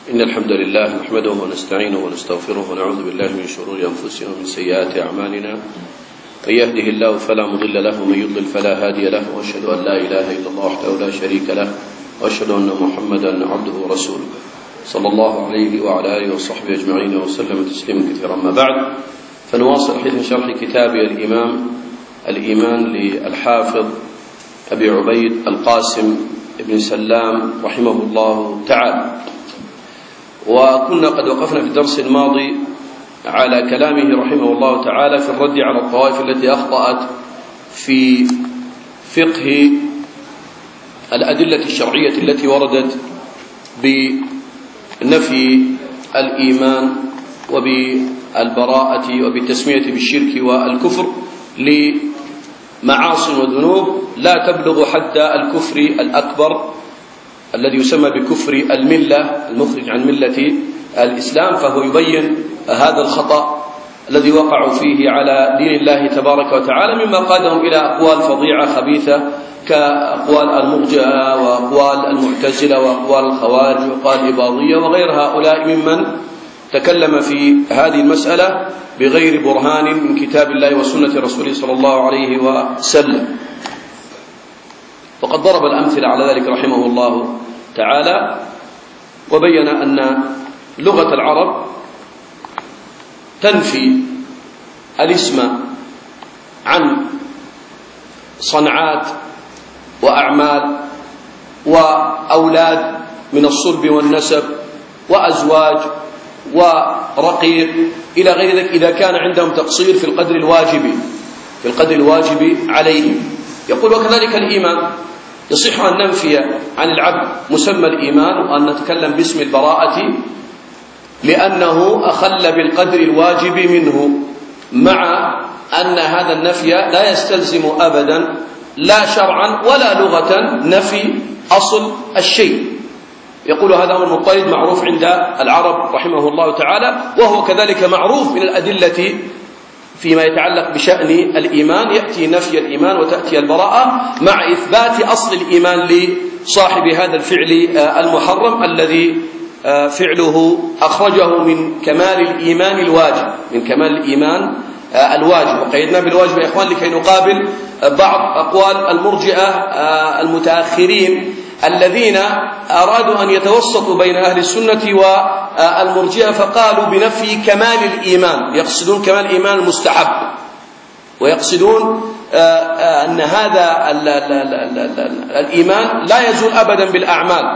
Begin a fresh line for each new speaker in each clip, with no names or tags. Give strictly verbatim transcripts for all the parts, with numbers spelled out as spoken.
إن الحمد لله نحمده ونستعينه ونستغفره ونعوذ بالله من شرور أنفسنا ومن سيئات أعمالنا. من يهده الله فلا مضل له ومن يضلل فلا هادي له، وأشهد أن لا إله إلا الله وحده لا شريك له، وأشهد أن محمدا عبده ورسوله صلى الله عليه وعلى آله وصحبه أجمعين وسلم تسليما كثيرا. ما بعد، فنواصل حديث شرح كتاب الإمام الإيمان للحافظ أبي عبيد القاسم ابن سلام رحمه الله تعالى. وكنا قد وقفنا في الدرس الماضي على كلامه رحمه الله تعالى في الرد على الطوائف التي أخطأت في فقه الأدلة الشرعية التي وردت بنفي الإيمان وبالبراءة وبالتسمية بالشرك والكفر لمعاصي وذنوب لا تبلغ حد الكفر الأكبر الذي يسمى بكفر الملة المخرج عن ملة الإسلام. فهو يبين هذا الخطأ الذي وقعوا فيه على دين الله تبارك وتعالى، مما قادهم إلى أقوال فظيعة خبيثة كأقوال المرجئة وأقوال المعتزلة وأقوال الخوارج وأقوال الإباضية وغير هؤلاء ممن تكلم في هذه المسألة بغير برهان من كتاب الله وسنة رسوله صلى الله عليه وسلم. وقد ضرب الأمثلة على ذلك رحمه الله تعالى، وبين أن لغة العرب تنفي الاسم عن صنعات وأعمال وأولاد من الصلب والنسب وأزواج ورقيق إلى غير ذلك إذا كان عندهم تقصير في القدر الواجب في القدر الواجب عليهم. يقول وكذلك الإيمان يصح أن ننفي عن العبد مسمى الإيمان وأن نتكلم باسم البراءة لأنه أخل بالقدر الواجب منه، مع أن هذا النفي لا يستلزم أبدا لا شرعا ولا لغة نفي أصل الشيء. يقول هذا هو المضطرد معروف عند العرب رحمه الله تعالى، وهو كذلك معروف من الأدلة فيما يتعلق بشأن الإيمان. يأتي نفي الإيمان وتأتي البراءة مع إثبات أصل الإيمان لصاحب هذا الفعل المحرم الذي فعله أخرجه من كمال الإيمان الواجب من كمال الإيمان الواجب. وقيدنا بالواجب يا إخوان لكي نقابل بعض أقوال المرجئة المتأخرين الذين أرادوا أن يتوسطوا بين أهل السنة والمرجئة، فقالوا بنفي كمال الإيمان، يقصدون كمال الإيمان المستحب، ويقصدون أن هذا الإيمان لا يزول أبدا بالأعمال.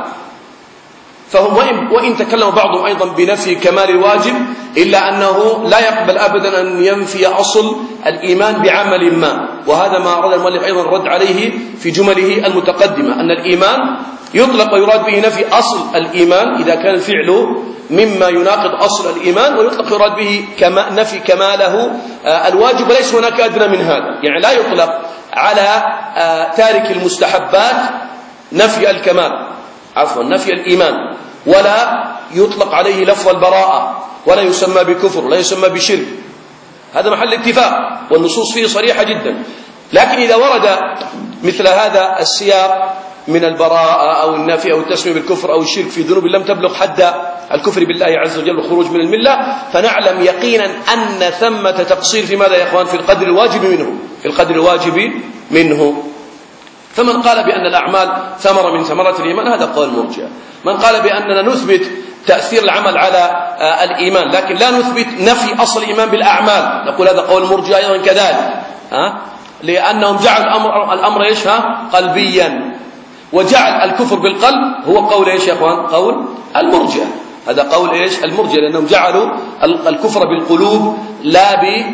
فهم وإن, وإن تكلم بعضهم أيضا بنفي كمال الواجب، إلا أنه لا يقبل أبدا أن ينفي أصل الإيمان بعمل ما. وهذا ما أراد المؤلف أيضا الرد عليه في جمله المتقدمة، أن الإيمان يطلق ويراد به نفي أصل الإيمان إذا كان الفعل مما يناقض أصل الإيمان، ويطلق يراد به كما نفي كماله الواجب، وليس هناك أدنى من هذا. يعني لا يطلق على تارك المستحبات نفي الكمال عفوا نفي الإيمان، ولا يطلق عليه لفظ البراءة، ولا يسمى بكفر ولا يسمى بشرك. هذا محل اتفاق والنصوص فيه صريحة جدا. لكن إذا ورد مثل هذا السياق من البراءة أو النفي أو التسمية بالكفر أو الشرك في ذنوب لم تبلغ حد الكفر بالله عز وجل والخروج من الملة، فنعلم يقينا أن ثمة تقصير في ماذا يا إخوان؟ في القدر الواجب منه في القدر الواجب منه. فمن قال بأن الأعمال ثمرة من ثمرات الإيمان هذا قول مرجئة. من قال بأننا نثبت تأثير العمل على الإيمان لكن لا نثبت نفي أصل الإيمان بالأعمال، نقول هذا قول مرجئة أيضا كذلك، ها؟ لأنهم جعل الأمر, الأمر إيش ها؟ قلبيا، وجعل الكفر بالقلب هو قول إيش يا أخوان؟ قول المرجئة. هذا قول إيش؟ المرجئة، لأنهم جعلوا الكفر بالقلوب لا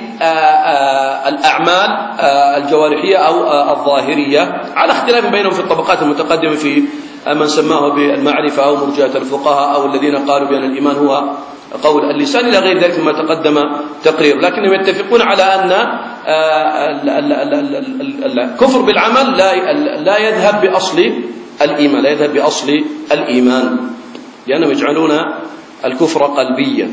بالأعمال الجوارحية أو الظاهرية، على اختلاف بينهم في الطبقات المتقدمة في من سماه بالمعرفة أو مرجئة الفقهاء أو الذين قالوا بأن الإيمان هو قول اللسان إلى غير ذلك مما تقدم تقرير. لكنهم يتفقون على أن الكفر بالعمل لا يذهب بأصل الإيمان لا يذهب بأصل الإيمان لأنهم يجعلون الكفر قلبيا.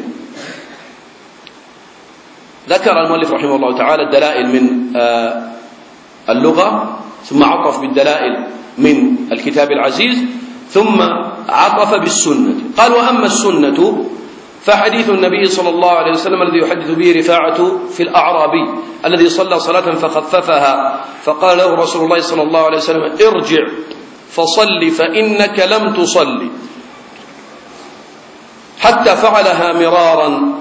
ذكر المؤلف رحمه الله تعالى الدلائل من اللغة، ثم عطف بالدلائل من الكتاب العزيز، ثم عطف بالسنة. قال وأما السنة فحديث النبي صلى الله عليه وسلم الذي يحدث به رفاعة في الأعرابي الذي صلى صلاة فخففها فقال له رسول الله صلى الله عليه وسلم ارجع فصل فإنك لم تصلي، حتى فعلها مرارا.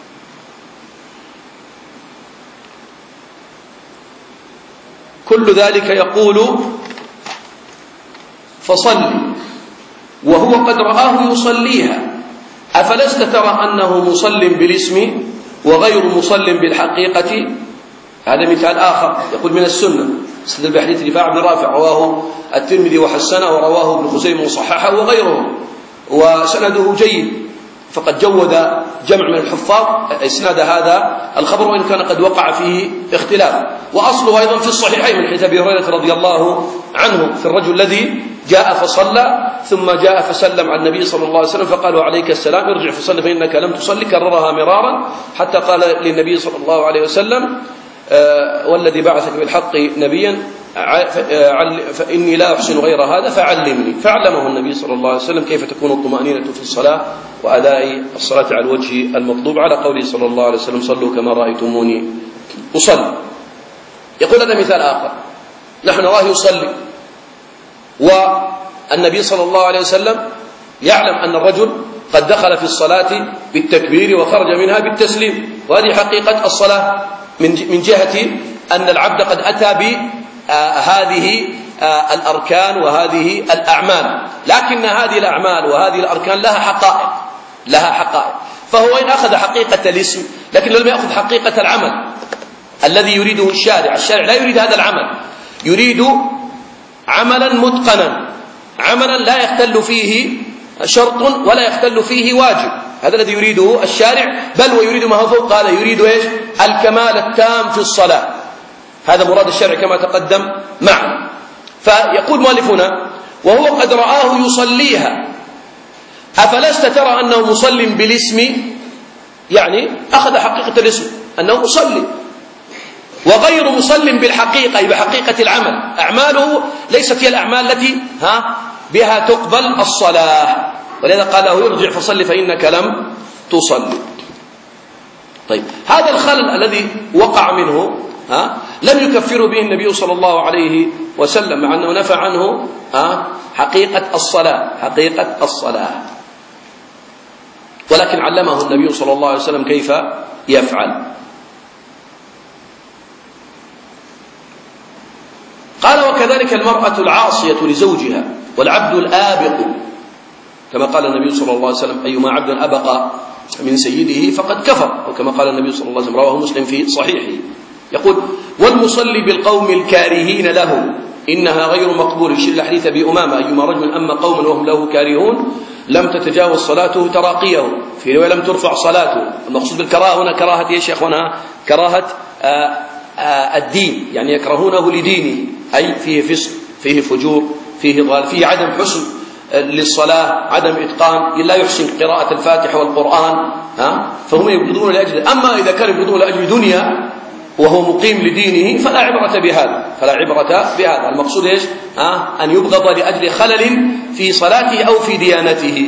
كل ذلك يقول فصلي وهو قد رآه يصليها، أفلست ترى أنه مصل بالاسم وغير مصل بالحقيقة؟ هذا مثال آخر يقول من السنة، استدل بحديث رفاعة بن رافع رواه الترمذي وحسنه ورواه ابن خزيمة وصححه وغيره وسنده جيد، فقد جود جمع من الحفاظ إسناد هذا الخبر وإن كان قد وقع فيه اختلاف. وأصله أيضا في الصحيحين من حديث أبي هريرة رضي الله عنه في الرجل الذي جاء فصلى ثم جاء فسلم على النبي صلى الله عليه وسلم فقال عليك السلام ارجع فصلي فإنك لم تصلي، كررها مرارا حتى قال للنبي صلى الله عليه وسلم آه والذي بعثك بالحق نبيا فإني لا أحسن غير هذا فعلمني، فعلمه النبي صلى الله عليه وسلم كيف تكون الطمأنينة في الصلاة وأداء الصلاة على الوجه المطلوب على قوله صلى الله عليه وسلم صلوا كما رأيتموني أصلي. يقول هذا مثال آخر، نحن نراه يصلي والنبي صلى الله عليه وسلم يعلم أن الرجل قد دخل في الصلاة بالتكبير وخرج منها بالتسليم، وهذه حقيقة الصلاة من جهة أن العبد قد أتى بهذه الأركان وهذه الأعمال، لكن هذه الأعمال وهذه الأركان لها حقائق لها حقائق فهو إن أخذ حقيقة الاسم لكن لم يأخذ حقيقة العمل الذي يريده الشارع. الشارع لا يريد هذا العمل، يريد عملا متقنا، عملا لا يختل فيه شرط ولا يختل فيه واجب، هذا الذي يريده الشارع، بل ويريد ما هو فوق هذا، يريد ايش؟ الكمال التام في الصلاة، هذا مراد الشارع كما تقدم معنا. فيقول مؤلفنا وهو قد رآه يصليها أفلست ترى أنه مصل بالاسم، يعني أخذ حقيقة الاسم أنه مصلي، وغير مصل بالحقيقة أي بحقيقة العمل، أعماله ليست هي الأعمال التي ها بها تقبل الصلاة، ولذا قال له ارجع فصل فإنك لم تصلي. طيب هذا الخلل الذي وقع منه ها لم يكفر به النبي صلى الله عليه وسلم، مع أنه نفى عنه ها حقيقة الصلاة حقيقة الصلاة ولكن علمه النبي صلى الله عليه وسلم كيف يفعل. قال وكذلك المرأة العاصية لزوجها والعبد الآبق، كما قال النبي صلى الله عليه وسلم أيما عبد أبق من سيده فقد كفر، وكما قال النبي صلى الله عليه وسلم رواه مسلم في صحيحه. يقول والمصلي بالقوم الكارهين له إنها غير مقبول، يشير إلى حديث أبي أمامة أيما رجل أما قوما وهم له كارهون لم تتجاوز صلاته تراقيه، في رواية لم ترفع صلاته. المقصود بالكراهة هنا كراهة يا شيخنا كراهة آآ آآ الدين، يعني يكرهونه لدينه، أي فيه فسق فيه فجور فيه ضلال فيه عدم حسن للصلاة، عدم إتقان، لا يحسن قراءة الفاتحة والقرآن ها فهم يبغضون لأجل. أما إذا كان يبغضون لأجل دنيا وهو مقيم لدينه فلا عبرة بهذا فلا عبرة بهذا المقصود إيش ها أن يبغض لأجل خلل في صلاته أو في ديانته.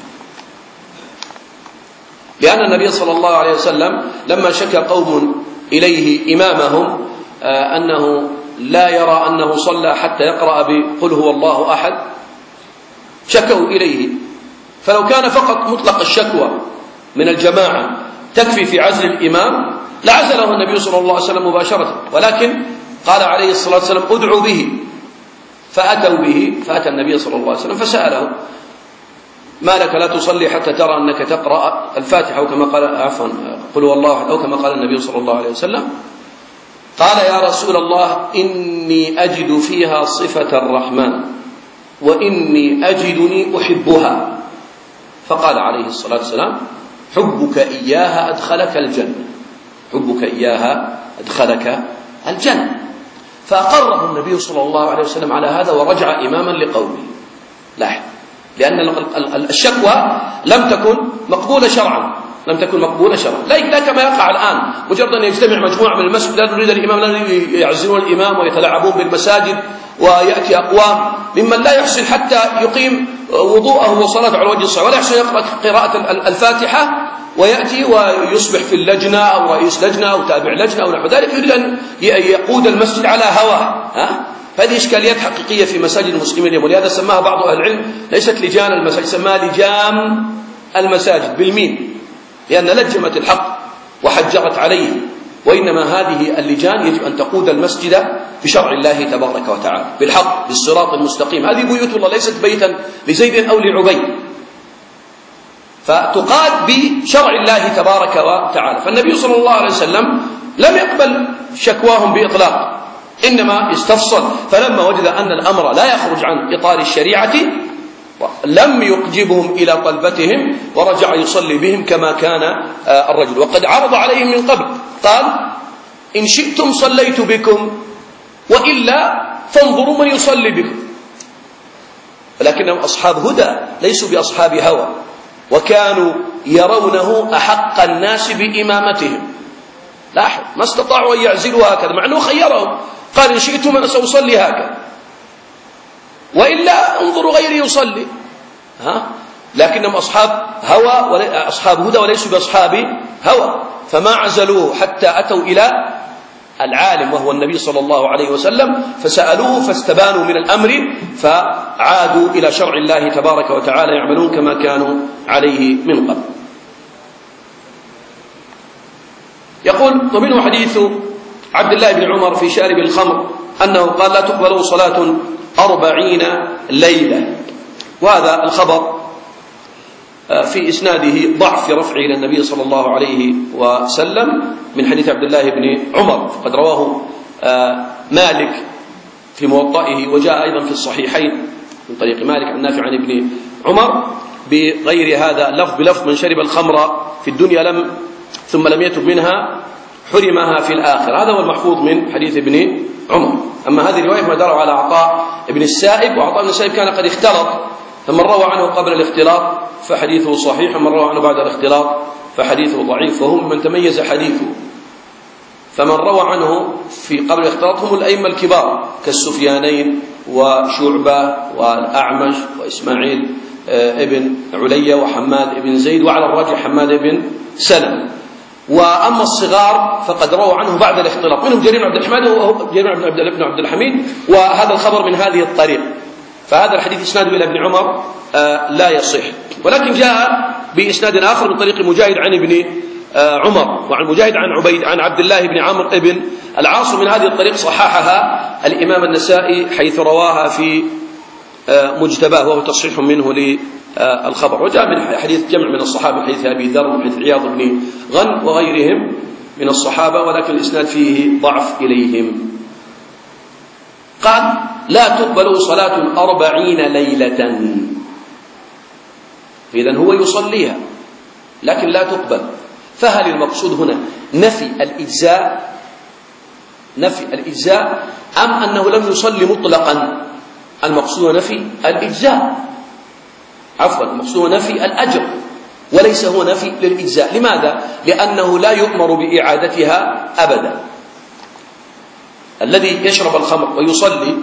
لأن النبي صلى الله عليه وسلم لما شكى قوم إليه إمامهم أنه لا يرى أنه صلى حتى يقرأ بقل هو الله أحد شكوا إليه، فلو كان فقط مطلق الشكوى من الجماعة تكفي في عزل الإمام لعزله النبي صلى الله عليه وسلم مباشرة، ولكن قال عليه الصلاة والسلام ادعوا به، فأتوا به فأتى النبي صلى الله عليه وسلم فسأله ما لك لا تصلي حتى ترى أنك تقرأ الفاتحة أو كما قال عفوا قل هو الله أو كما قال النبي صلى الله عليه وسلم. قال يا رسول الله إني أجد فيها صفة الرحمن وإني أجدني أحبها، فقال عليه الصلاة والسلام حبك إياها أدخلك الجنة حبك إياها أدخلك الجنة. فأقره النبي صلى الله عليه وسلم على هذا ورجع إماما لقومه. لاحظ لأن الشكوى لم تكن مقبولة شرعا لم تكن مقبولة شرعا. لا كما يقع الآن، مجرد أن يجتمع مجموعة من المسجد لا يريد الإمام، لا يعزلون الإمام ويتلاعبون بالمساجد، ويأتي أقوام ممن لا يحسن حتى يقيم وضوءه وصلاته على وجه الصحيح، ولا يحسن يقرأ قراءة الفاتحة، ويأتي ويصبح في اللجنة أو رئيس لجنة أو تابع لجنة أو نحو ذلك، يريد أن يقود المسجد على هواه. ها؟ هذه إشكاليات حقيقية في مساجد المسلمين اليوم، ولهذا سماها بعض أهل العلم ليست لجان المساجد، سماها لجام المساجد بالميم، لأن لجمت الحق وحجرت عليه. وإنما هذه اللجان يجب أن تقود المسجد بشرع الله تبارك وتعالى، بالحق، بالصراط المستقيم. هذه بيوت الله ليست بيتا لزيد أو لعبيد، فتقاد بشرع الله تبارك وتعالى. فالنبي صلى الله عليه وسلم لم يقبل شكواهم بإطلاق، إنما استفصل، فلما وجد أن الأمر لا يخرج عن إطار الشريعة لم يقجبهم إلى طلبتهم، ورجع يصلي بهم كما كان الرجل. وقد عرض عليهم من قبل، قال: إن شئتم صليت بكم، وإلا فانظروا من يصلي بكم. ولكنهم أصحاب هدى ليسوا بأصحاب هوى، وكانوا يرونه أحق الناس بإمامتهم. لاحظ، ما استطاعوا أن يعزلوا هكذا، مع أنه خيرهم، قال: إن شئتم أنا سأصلي هكذا، وإلا انظروا غيري يصلي. ها؟ لكنهم أصحاب هوى، أصحاب هدى وليسوا بأصحاب هوى، فما عزلوه حتى أتوا إلى العالم وهو النبي صلى الله عليه وسلم، فسألوه فاستبانوا من الأمر، فعادوا إلى شرع الله تبارك وتعالى يعملون كما كانوا عليه من قبل. يقول: ومنه حديث عبد الله بن عمر في شارب الخمر أنه قال: لا تقبل صلاة أربعين ليلة. وهذا الخبر في إسناده ضعف في رفعه إلى النبي صلى الله عليه وسلم من حديث عبد الله بن عمر، فقد رواه مالك في موطئه، وجاء أيضا في الصحيحين من طريق مالك عن نافع عن ابن عمر بغير هذا اللفظ، بلفظ: من شرب الخمر في الدنيا لم ثم لم يتب منها حرمها في الآخر. هذا هو المحفوظ من حديث ابن عمر. أما هذه الرواية فما دار على عطاء ابن السائب، وعطاء ابن السائب كان قد اختلط، فمن روى عنه قبل الاختلاط فحديثه صحيح، ومن روى عنه بعد الاختلاط فحديثه ضعيف، وهم من تميز حديثه. فمن روى عنه في قبل الاختلاط هم الأئمة الكبار كالسفيانين وشعبة والأعمش وإسماعيل ابن عليا وحماد ابن زيد، وعلى الراجح حماد ابن سلم. وأما الصغار فقد رووا عنه بعد الاختلاط، منهم جرير بن عبد الحميد وجرير بن عبد الحميد، وهذا الخبر من هذه الطريق. فهذا الحديث إسناده إلى ابن عمر آه لا يصح، ولكن جاء بإسناد آخر من طريق مجاهد عن ابن آه عمر، وعن مجاهد عن عبيد عن عبد الله بن عمرو بن العاص. من هذه الطريق صححها الإمام النسائي حيث رواها في آه مجتباه، وهو تصحيح منه للخبر. وجاء من حديث جمع من الصحابة، حديث أبي ذر وحديث عياض بن غن وغيرهم من الصحابة، ولكن الإسناد فيه ضعف إليهم. قال: لا تقبل صلاة أربعين ليلة. إذن هو يصليها لكن لا تقبل. فهل المقصود هنا نفي الإجزاء نفي الإجزاء أم أنه لم يصلي مطلقا؟ المقصود نفي الإجزاء، عفوا المقصود نفي الأجر، وليس هو نفي للإجزاء. لماذا؟ لأنه لا يؤمر بإعادتها أبدا. الذي يشرب الخمر ويصلي،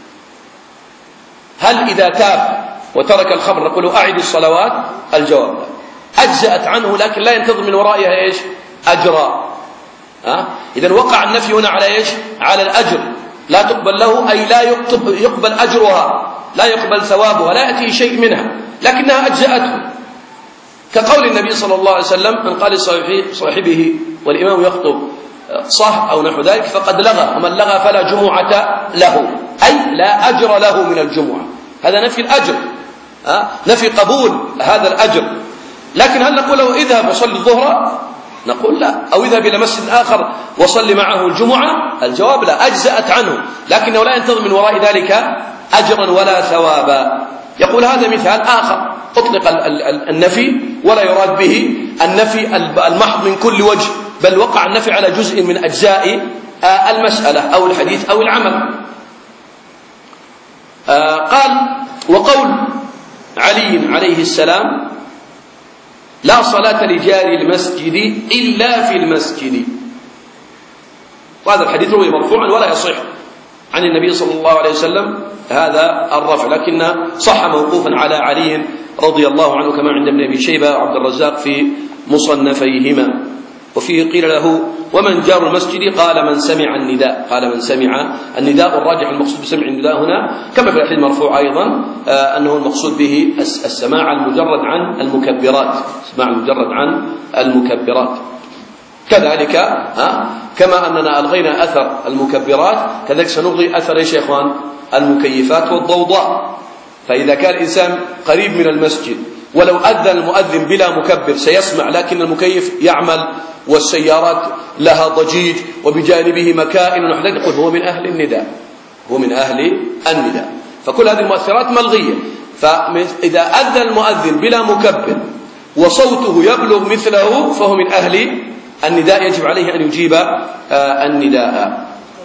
هل إذا تاب وترك الخمر نقول أعد الصلوات؟ الجواب لا. أجزأت عنه لكن لا ينتظر من ورائها إيش؟ أجرا. أه؟ إذن وقع النفي هنا على إيش؟ على الأجر، لا تقبل له أي لا يقبل أجرها، لا يقبل ثوابها، لا يأتي شيء منها، لكنها أجزأته. كقول النبي صلى الله عليه وسلم: من قال صاحبه والإمام يخطب صح أو نحو ذلك فقد لغى، ومن لغى فلا جمعة له، أي لا أجر له من الجمعة. هذا نفي الأجر، أه؟ نفي قبول هذا الأجر. لكن هل نقول له اذهب وصلي الظهر؟ نقول لا. أو اذهب إلى مسجد آخر وصلي معه الجمعة؟ الجواب لا، أجزأت عنه، لكنه لا ينتظر من وراء ذلك أجرا ولا ثوابا. يقول هذا مثال آخر، أطلق النفي ولا يراد به النفي المحض من كل وجه، بل وقع النفي على جزء من أجزاء المسألة أو الحديث أو العمل. قال: وقول علي عليه السلام: لا صلاة لجار المسجد إلا في المسجد. وهذا الحديث روي مرفوعا ولا يصح عن النبي صلى الله عليه وسلم هذا الرفع، لكن صح موقوفا على علي رضي الله عنه كما عند ابن أبي شيبة وعبد الرزاق في مصنفيهما. وفيه قيل له: ومن جار المسجد؟ قال: من سمع النداء. قال: من سمع النداء. والراجح المقصود بسمع النداء هنا كما في الحديث المرفوع أيضا أنه المقصود به السماع المجرد عن المكبرات، السماع المجرد عن المكبرات. كذلك كما أننا ألغينا أثر المكبرات كذلك سنلغي أثر يا شيخوان المكيفات والضوضاء. فإذا كان الإنسان قريب من المسجد ولو أذن المؤذن بلا مكبر سيسمع، لكن المكيف يعمل والسيارات لها ضجيج وبجانبه مكائن ونحن نقول هو من أهل النداء، هو من أهل النداء. فكل هذه المؤثرات ملغية. فإذا أذن المؤذن بلا مكبر وصوته يبلغ مثله فهو من أهل النداء، يجب عليه أن يجيب النداء.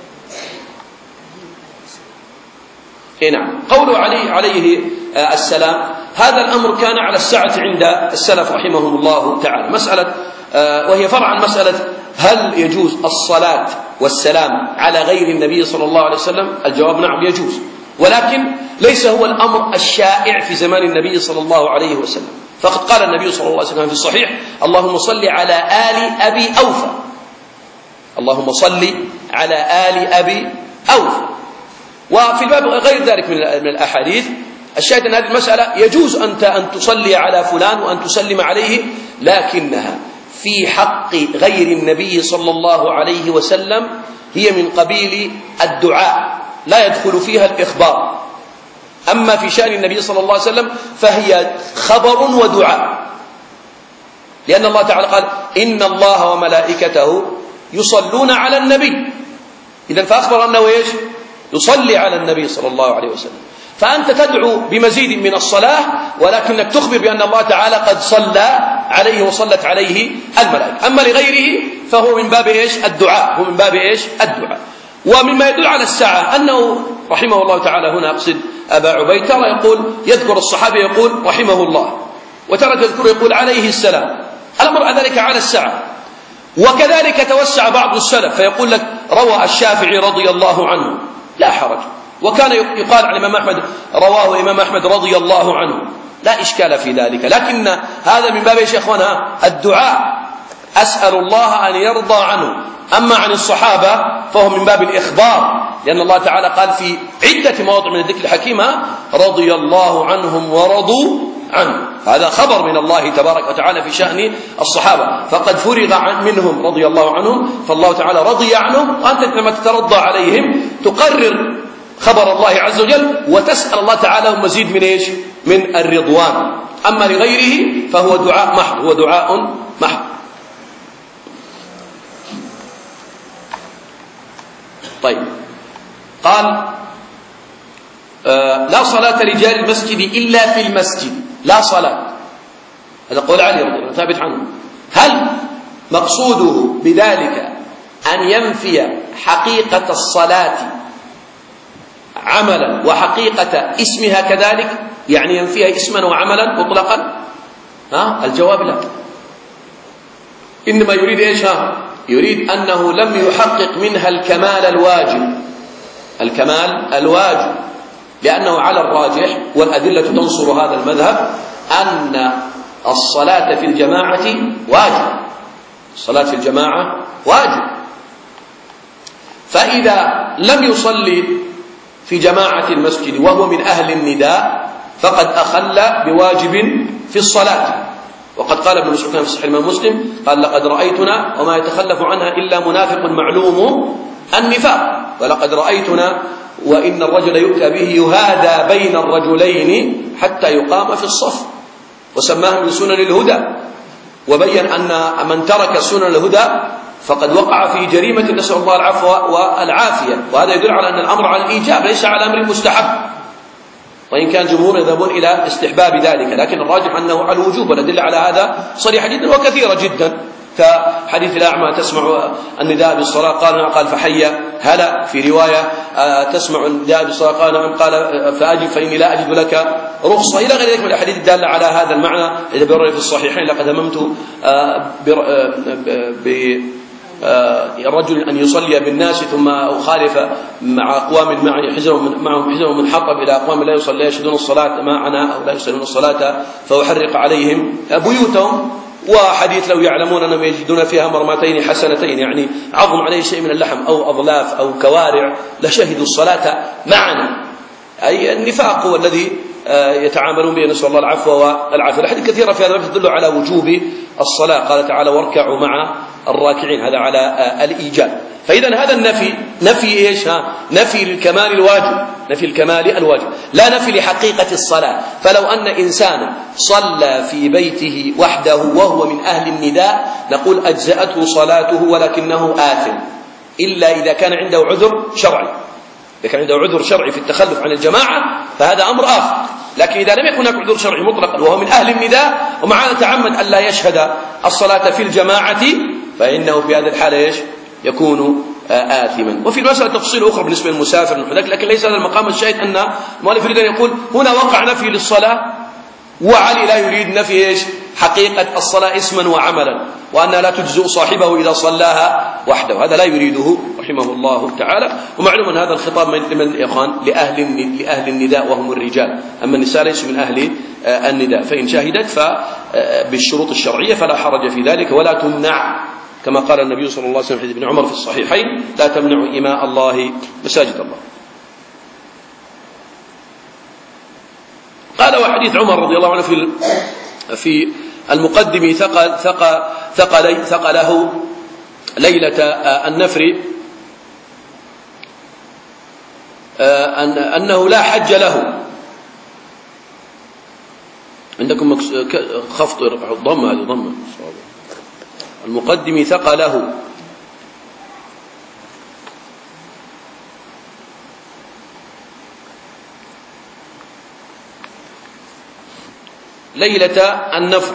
نعم. قول علي عليه السلام هذا الأمر كان على السعة عند السلف رحمهم الله تعالى، مسألة وهي فرع عن مسألة هل يجوز الصلاة والسلام على غير النبي صلى الله عليه وسلم؟ الجواب نعم يجوز، ولكن ليس هو الأمر الشائع في زمان النبي صلى الله عليه وسلم. فقد قال النبي صلى الله عليه وسلم في الصحيح: اللهم صل على آل أبي أوفى، اللهم صل على آل أبي أوفى. وفي الباب غير ذلك من الأحاديث. الشاهد أن هذه المسألة يجوز أنت أن تصلي على فلان وأن تسلم عليه، لكنها في حق غير النبي صلى الله عليه وسلم هي من قبيل الدعاء، لا يدخل فيها الإخبار. أما في شأن النبي صلى الله عليه وسلم فهي خبر ودعاء، لأن الله تعالى قال: إن الله وملائكته يصلون على النبي. إذن فأخبر أنه إيش؟ يصلي على النبي صلى الله عليه وسلم. فأنت تدعو بمزيد من الصلاة، ولكنك تخبر بأن الله تعالى قد صلى عليه وصلت عليه الملائكة. أما لغيره فهو من باب إيش؟ الدعاء، هو من باب إيش؟ الدعاء. ومما يدل على الساعة أنه رحمه الله تعالى هنا أقصد أبا عبيد، ترى يقول يذكر الصحابي يقول رحمه الله، وترى تذكر يقول عليه السلام. الأمر ذلك على الساعة. وكذلك توسع بعض السلف فيقول لك روى الشافعي رضي الله عنه، لا حرج. وكان يقال عن الإمام أحمد رواه الإمام أحمد رضي الله عنه، لا إشكال في ذلك. لكن هذا من باب يا شيخنا الدعاء، أسأل الله أن يرضى عنه. أما عن الصحابة فهو من باب الإخبار، لأن الله تعالى قال في عدة مواضع من الذكر الحكيم: رضي الله عنهم ورضوا عنه. هذا خبر من الله تبارك وتعالى في شأن الصحابة، فقد فرغ عن منهم رضي الله عنهم، فالله تعالى رضي عنهم. وأنت لما تترضى عليهم تقرر خبر الله عز وجل وتسأل الله تعالى مزيد من إيش؟ من الرضوان. أما لغيره فهو دعاء محض، هو دعاء محض. طيب، قال آه لا صلاة لجار المسجد إلا في المسجد. لا صلاة، هذا قول علي رضي الله ثابت عنه. هل مقصوده بذلك أن ينفي حقيقة الصلاة عملا وحقيقة اسمها كذلك، يعني ينفيها اسما وعملا مطلقا؟ ها؟ الجواب لا. إنما يريد إيش؟ ها؟ يريد أنه لم يحقق منها الكمال الواجب، الكمال الواجب، لأنه على الراجح والأدلة تنصر هذا المذهب أن الصلاة في الجماعة واجب، الصلاة في الجماعة واجب. فإذا لم يصلي في جماعة المسجد وهو من أهل النداء فقد أخل بواجب في الصلاة. وقد قال ابن مسعود في صحيح الإمام مسلم قال: لقد رأيتنا وما يتخلف عنها إلا منافق معلوم النفاق، ولقد رأيتنا وإن الرجل يؤتى به يهادى بين الرجلين حتى يقام في الصف، وسماها من سنن الهدى، وبين أن من ترك سنن الهدى فقد وقع في جريمة، نسأل الله العفو والعافية. وهذا يدل على أن الأمر على الإيجاب ليس على أمر المستحب، وإن كان جمهور يذهبون إلى استحباب ذلك، لكن الراجح أنه على الوجوب، والأدلة على هذا صريحة جدا وكثيرة جدا، كحديث الأعمى تسمع النداء بالصلاة قال قال فحي هلا في رواية تسمع النداء بالصلاة قال قال فأجب فإني لا أجد لك رخصة إلى غير ذلك من الأحاديث الدالة على هذا المعنى. إذا بيروي في الصحيحين لقد هممت برجل أن يصلي بالناس ثم أخالف مع أقوام معي حزرهم معهم حزرهم منحطب إلى أقوام لا يصلي يشهدون الصلاة معنا أو لا يصلون الصلاة فأحرق عليهم بيوتهم. وحديث لو يعلمون أنهم يجدون فيها مرمتين حسنتين يعني عظم عليه شيء من اللحم أو أضلاف أو كوارع لشهدوا الصلاة معنا. أي النفاق هو الذي يتعاملون به، نسأل الله العفو والعافية. الحديث كثيرة في هذا تدل على وجوب الصلاة، قال تعالى واركعوا مع الراكعين، هذا على الإيجاب. فإذا هذا النفي نفي إيش؟ ها نفي للكمال الواجب، نفي الكمال الواجب لا نفي لحقيقة الصلاة. فلو أن إنسانا صلى في بيته وحده وهو من أهل النداء نقول أجزأته صلاته ولكنه آثم، إلا إذا كان عنده عذر شرعي. إذا كان عنده عذر شرعي في التخلف عن الجماعة فهذا أمر آخر، لكن إذا لم يكن هناك عذر شرعي مطلقا وهو من أهل النداء ومع ذلك تعمد أن لا يشهد الصلاة في الجماعة فإنه في هذه الحالة إيش؟ يكون آثما. وفي المسألة تفصيل أخرى بالنسبة للمسافر، لكن ليس هذا المقام الشاهد أن المؤلف يريد أن يقول هنا وقع نفي للصلاة وعلي لا يريد نفي إيش؟ حقيقة الصلاة اسما وعملا، وأنها لا تجزئ صاحبه إذا صلاها وحده، هذا لا يريده رحمه الله تعالى. ومعلوم أن هذا الخطاب من يقان لأهل لأهل النداء وهم الرجال، أما النساء ليسوا من أهل النداء، فإن شهدت فبالشروط الشرعية فلا حرج في ذلك، ولا تمنع كما قال النبي صلى الله عليه وسلم في حديث ابن عمر في الصحيحين لا تمنعوا إماء الله مساجد الله. قال وحديث عمر رضي الله عنه في في المقدم ثقل ثقل ثقل ثقله ليلة النفر أنه لا حج له. عندكم خفض ضمة، هذه ضمة. المقدم ثقله ليلة النفر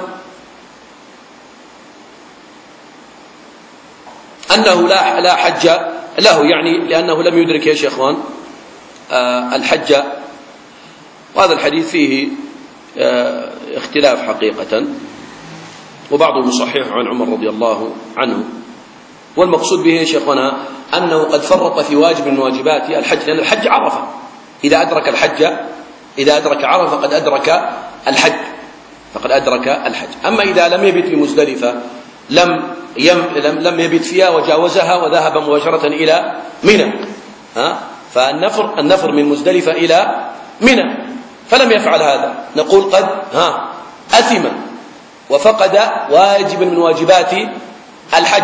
أنه لا لا حج له، يعني لأنه لم يدرك يا شيخوان الحج. وهذا الحديث فيه اختلاف حقيقة، وبعضهم يصححه عن عمر رضي الله عنه. والمقصود به يا شيخنا أنه قد فرط في واجب من واجبات الحج، لأن الحج عرفة، إذا أدرك الحج إذا أدرك عرفة فقد أدرك الحج فقد أدرك الحج. أما إذا لم يبت بمزدلفة لم يم لم لم يبت فيها وجاوزها وذهب مباشرة إلى منى، ها فالنفر النفر من مزدلفة إلى منى فلم يفعل هذا، نقول قد ها أثم وفقد واجب من واجبات الحج.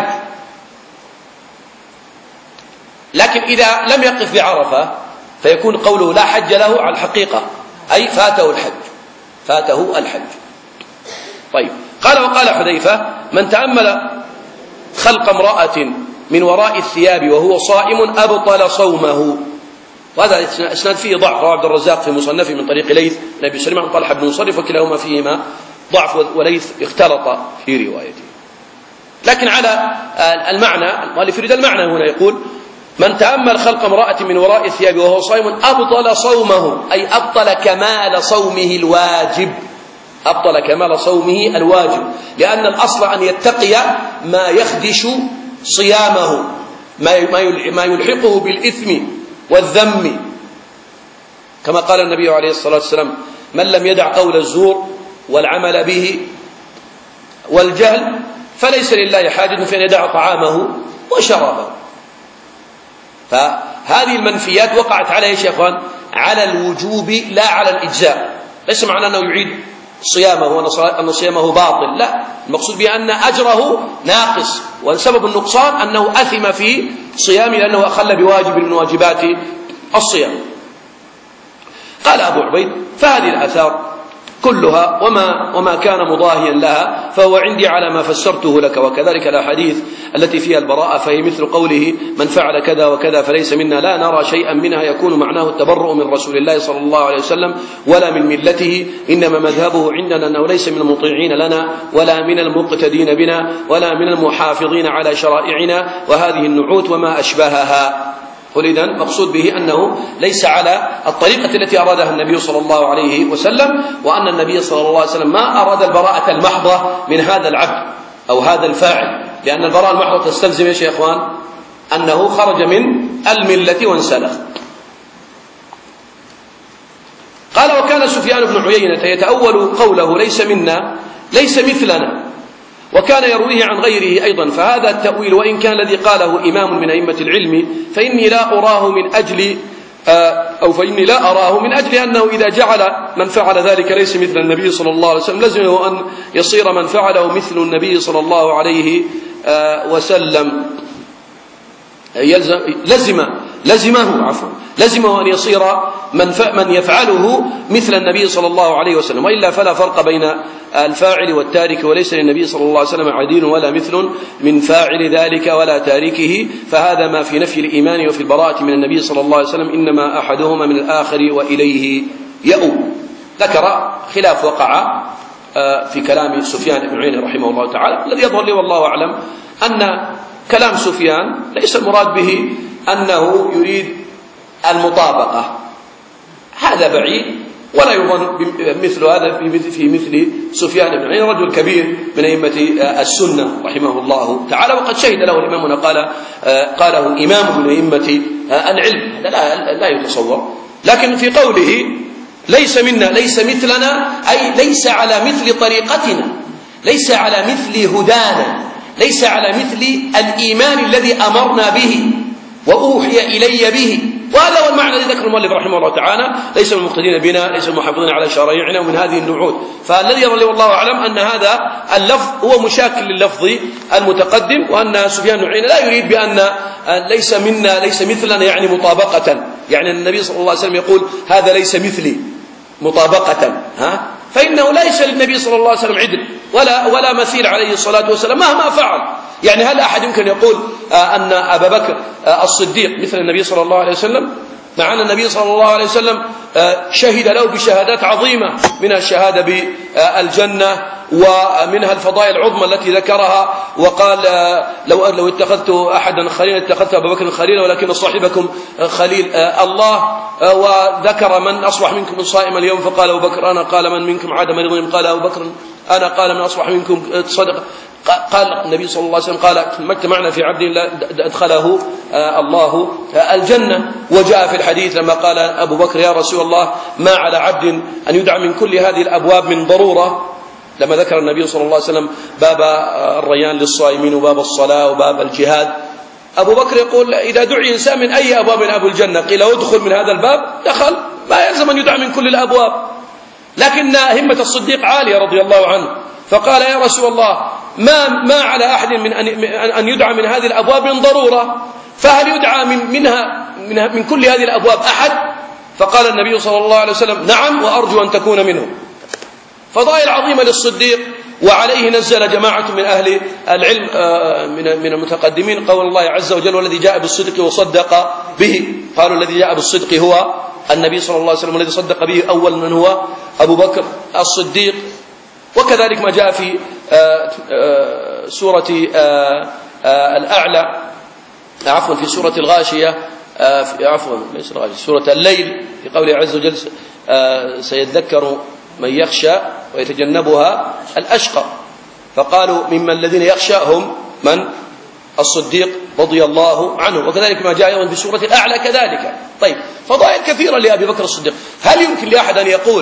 لكن إذا لم يقف بعرفة فيكون قوله لا حج له على الحقيقة، أي فاته الحج فاته الحج. طيب، قال وقال حذيفة من تأمل خلق امرأة من وراء الثياب وهو صائم أبطل صومه. وهذا اسناد فيه ضعف، رواه عبد الرزاق في مصنفه من طريق ليث بن أبي سليمان عن طلحة بن مصرف، وكلاهما فيهما ضعف، وليث اختلط في روايته. لكن على المعنى المؤلف يريد المعنى هنا، يقول من تأمل خلق امرأة من وراء الثياب وهو صائم أبطل صومه، أي أبطل كمال صومه الواجب، أبطل كمال صومه الواجب، لأن الأصل أن يتقي ما يخدش صيامه، ما يلحقه بالإثم والذم، كما قال النبي عليه الصلاة والسلام من لم يدع قول الزور والعمل به والجهل فليس لله حاجة في أن يدع طعامه وشرابه. فهذه المنفيات وقعت على ايش يا اخوان؟ على الوجوب لا على الإجزاء. ليس معنى أنه يعيد صيامه وأن صيامه باطل، لا، المقصود بأن أجره ناقص، وسبب النقصان أنه أثم في صيامه لأنه أخل بواجب من واجبات الصيام. قال أبو عبيد فهذه الآثار كلها وما, وما كان مضاهيا لها فهو عندي على ما فسرته لك، وكذلك الأحاديث التي فيها البراءة فهي مثل قوله من فعل كذا وكذا فليس منا، لا نرى شيئا منها يكون معناه التبرؤ من رسول الله صلى الله عليه وسلم ولا من ملته، إنما مذهبه عندنا أنه ليس من المطيعين لنا ولا من المقتدين بنا ولا من المحافظين على شرائعنا، وهذه النعوت وما أشبهها. قل إذن مقصود به أنه ليس على الطريقة التي أرادها النبي صلى الله عليه وسلم، وأن النبي صلى الله عليه وسلم ما أراد البراءة المحضة من هذا العبد أو هذا الفاعل، لأن البراءة المحضة تستلزم يا شيخ إخوان أنه خرج من الملة وانسلخ. قال وكان سفيان بن عيينة يتأول قوله ليس منا ليس مثلنا، وكان يرويه عن غيره أيضا، فهذا التأويل وإن كان الذي قاله إمام من أئمة العلم فإني لا أراه من أجل أو فإني لا أراه من أجل أنه إذا جعل من فعل ذلك ليس مثل النبي صلى الله عليه وسلم لزمه أن يصير من فعله مثل النبي صلى الله عليه وسلم، لزم لزمه عفوا لزمه أن يصير من من يفعله مثل النبي صلى الله عليه وسلم، وإلا فلا فرق بين الفاعل والتارك، وليس للنبي صلى الله عليه وسلم عديل ولا مثل من فاعل ذلك ولا تاركه، فهذا ما في نفي الإيمان وفي البراءة من النبي صلى الله عليه وسلم، إنما أحدهما من الآخر وإليه يؤول. ذكر خلاف وقع في كلام سفيان بن عيينة رحمه الله تعالى، الذي يظهر لي والله أعلم أن كلام سفيان ليس المراد به أنه يريد المطابقة، هذا بعيد، ولا يظن مثل هذا في مثل سفيان بن عيينة رجل كبير من أئمة السنة رحمه الله تعالى، وقد شهد له الإمامنا قال قاله إمام من أئمة العلم، هذا لا, لا يتصور. لكن في قوله ليس منا ليس مثلنا أي ليس على مثل طريقتنا، ليس على مثل هدانا، ليس على مثل الإيمان الذي أمرنا به وأوحي إلي به، وهذا هو المعنى الذي ذكر المؤلف رحمه الله تعالى، ليس من المقتدين بنا، ليس المحافظين على شرائعنا، ومن هذه النعوت. فالذي يظل والله أعلم أن هذا اللفظ هو مشاكل لللفظ المتقدم، وأن سفيان بن عيينة لا يريد بأن ليس منا ليس مثلنا يعني مطابقة، يعني النبي صلى الله عليه وسلم يقول هذا ليس مثلي مطابقة، ها فإنه ليس للنبي صلى الله عليه وسلم عدل ولا ولا مثيل عليه الصلاة والسلام مهما فعل. يعني هل أحد يمكن يقول أن أبا بكر الصديق مثل النبي صلى الله عليه وسلم، مع أن النبي صلى الله عليه وسلم شهد له بشهادات عظيمة، منها الشهادة بالجنة ومنها الفضائل العظمى التي ذكرها، وقال لو لو اتخذت أحدا خليلا اتخذت أبا بكر خليلا ولكن صاحبكم خليل الله، وذكر من أصبح منكم صائما اليوم فقال أبو بكر أنا، قال من منكم عاد مريضا قال أبو بكر أنا، قال من أصبح منكم صدق، قال النبي صلى الله عليه وسلم قال ما اجتمعنا في عبد أدخله الله الجنة. وجاء في الحديث لما قال أبو بكر يا رسول الله ما على عبد أن يدعى من كل هذه الأبواب من ضرورة، لما ذكر النبي صلى الله عليه وسلم باب الريان للصائمين وباب الصلاة وباب الجهاد، أبو بكر يقول إذا دعي إنسان من أي أبواب من أبو الجنة قيل ادخل من هذا الباب دخل، ما يلزم أن يدعى من كل الأبواب. لكن همة الصديق عالية رضي الله عنه، فقال يا رسول الله ما ما على أحد من أن يدعى من هذه الأبواب من ضرورة، فهل يدعى من منها من, من كل هذه الأبواب أحد؟ فقال النبي صلى الله عليه وسلم نعم وأرجو أن تكون منهم. فضائل عظيمة للصديق، وعليه نزل جماعة من أهل العلم من المتقدمين قول الله عز وجل والذي جاء بالصدق وصدق به، قالوا الذي جاء بالصدق هو النبي صلى الله عليه وسلم، والذي صدق به أول من هو أبو بكر الصديق. وكذلك ما جاء في سورة الأعلى عفوا في سورة الغاشية عفوا ليس الغاشية سورة الليل في قوله عز وجل سيذكر من يخشى ويتجنبها الأشقى، فقالوا ممن الذين يخشى هم من الصديق رضي الله عنه. وكذلك ما جاء يوم في سورة الأعلى كذلك. طيب فضائل كثيرة لأبي بكر الصديق. هل يمكن لأحد أن يقول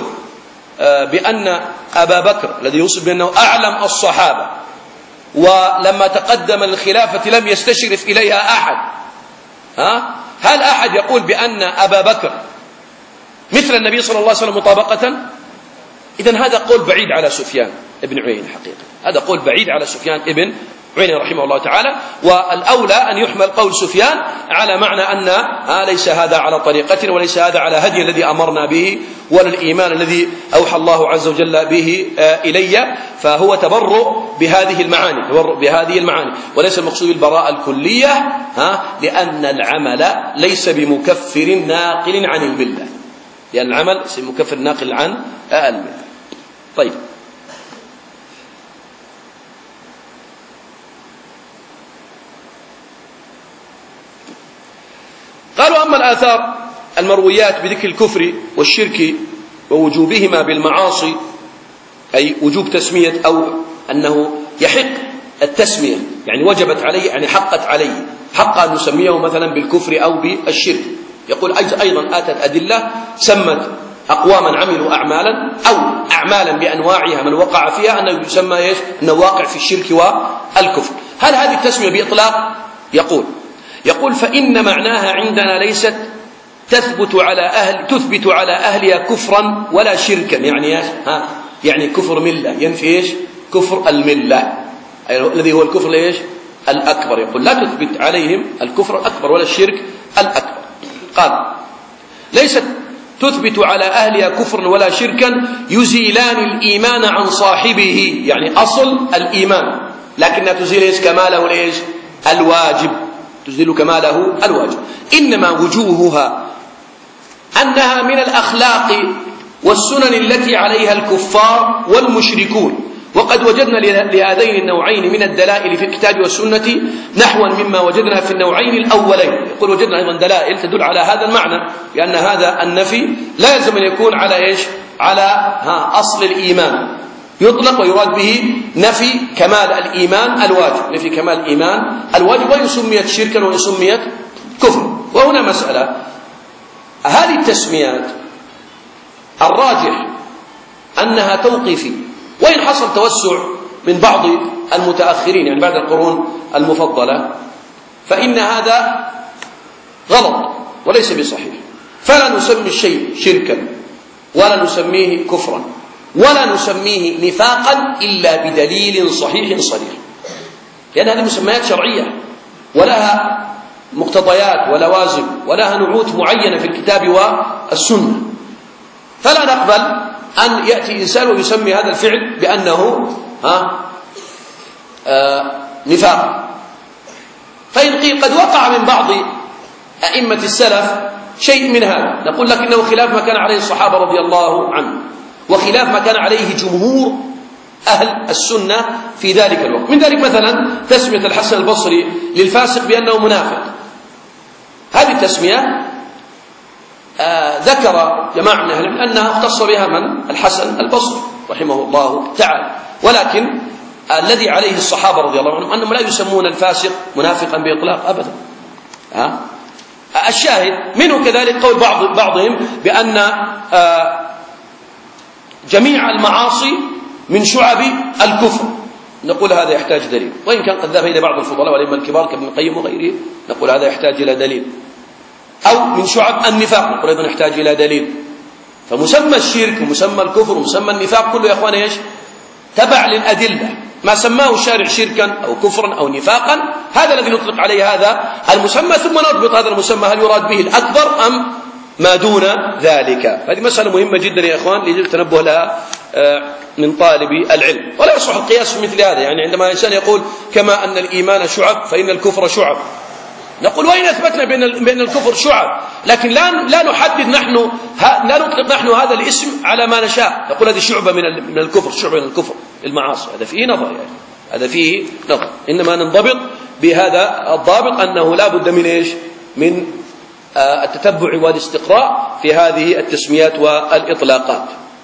بأن أبا بكر الذي يوصف بأنه أعلم الصحابة ولما تقدم الخلافة لم يستشرف إليها أحد، ها؟ هل أحد يقول بأن أبا بكر مثل النبي صلى الله عليه وسلم مطابقة؟ إذن هذا قول بعيد على سفيان ابن عيينة حقيقة، هذا قول بعيد على سفيان ابن عيينة رحمه الله تعالى، والأولى أن يحمل قول سفيان على معنى أن ليس هذا على طريقتنا وليس هذا على هدي الذي أمرنا به ولا الإيمان الذي أوحى الله عز وجل به إلي، فهو تبرؤ بهذه المعاني تبرؤ بهذه المعاني وليس المقصود بالبراءة الكلية، ها لأن العمل ليس بمكفر ناقل عن الملة، لأن العمل ليس بمكفر ناقل عن الملة. طيب قالوا أما الآثار المرويات بذكر الكفر والشرك ووجوبهما بالمعاصي، أي وجوب تسمية أو أنه يحق التسمية، يعني وجبت عليه، يعني حقت عليه حق أن نسميه مثلا بالكفر أو بالشرك. يقول أيضا آتت أدلة سمت أقواما عملوا أعمالا أو أعمالا بأنواعها من وقع فيها أنه يسمى إيش؟ أنه واقع في الشرك والكفر. هل هذه التسمية بإطلاق؟ يقول يقول فإن معناها عندنا ليست تثبت على أهل تثبت على أهلها كفرا ولا شركا، يعني إيش؟ ها يعني كفر ملة، ينفي إيش؟ كفر الملة الذي هو الكفر إيش؟ الأكبر. يقول لا تثبت عليهم الكفر الأكبر ولا الشرك الأكبر. قال ليست تثبت على أهلها كفرا ولا شركا يزيلان الإيمان عن صاحبه، يعني أصل الإيمان، لكنها تزيل إيش؟ كماله ليش؟ الواجب، تزيل كماله الواجب. إنما وجوهها أنها من الأخلاق والسنن التي عليها الكفار والمشركون، وقد وجدنا لهذين النوعين من الدلائل في الكتاب والسنة نحوا مما وجدنا في النوعين الأولين. يقول وجدنا أيضا دلائل تدل على هذا المعنى، لأن هذا النفي لا يلزم أن يكون على إيش؟ على ها أصل الإيمان، يطلق ويراد به نفي كمال الإيمان الواجب، نفي كمال الإيمان الواجب، وإن سميت شركا وإن سميت كفر. وهنا مسألة، هذه التسميات الراجح أنها توقيفية، وإن حصل توسع من بعض المتأخرين يعني بعد القرون المفضلة فإن هذا غلط وليس بصحيح. فلا نسمي الشيء شركا ولا نسميه كفرا ولا نسميه نفاقا إلا بدليل صحيح صريح، لأن هذه مسميات شرعية ولها مقتضيات ولوازم ولها نعوت معينة في الكتاب والسنة، فلا نقبل أن يأتي إنسان ويسمي هذا الفعل بأنه ها آه نفاق. فإن قيل قد وقع من بعض أئمة السلف شيء من هذا، نقول لك إنه خلاف ما كان عليه الصحابة رضي الله عنهم، وخلاف ما كان عليه جمهور أهل السنة في ذلك الوقت. من ذلك مثلا تسمية الحسن البصري للفاسق بأنه منافق، هذه التسمية آه ذكر جماعة من أهل العلم أنها اختص بها من؟ الحسن البصري رحمه الله تعالى، ولكن آه الذي عليه الصحابة رضي الله عنهم أنهم لا يسمون الفاسق منافقا بإطلاق أبدا. آه الشاهد منه كذلك قول بعض بعضهم بأن آه جميع المعاصي من شعب الكفر، نقول هذا يحتاج دليل، وإن كان قد ذهب إلى بعض الفضلاء والأئمة الكبار كابن القيم وغيره نقول هذا يحتاج إلى دليل. أو من شعب النفاق نقول أيضا يحتاج إلى دليل. فمسمى الشرك ومسمى الكفر ومسمى النفاق كله يا أخوان إيش؟ تبع للأدلة، ما سماه الشارع شركا أو كفرا أو نفاقا هذا الذي نطلق عليه هذا المسمى، ثم نربط هذا المسمى هل يراد به الأكبر أم ما دون ذلك. هذه مسألة مهمة جدا يا أخوان ليجب التنبه لها من طالب العلم، ولا يصح القياس في مثل هذا. يعني عندما الإنسان يقول كما أن الإيمان شعب فإن الكفر شعب، نقول وإن أثبتنا بأن الكفر شعب، لكن لا لا نحدد نحن لا نطلق نحن هذا الاسم على ما نشاء، نقول هذه شعبة من من الكفر، شعبة من الكفر المعاصي، هذا فيه نظر، يعني هذا فيه نظر. إنما ننضبط بهذا الضابط أنه لا بد من إيش؟ من التتبع والاستقراء في هذه التسميات والإطلاقات.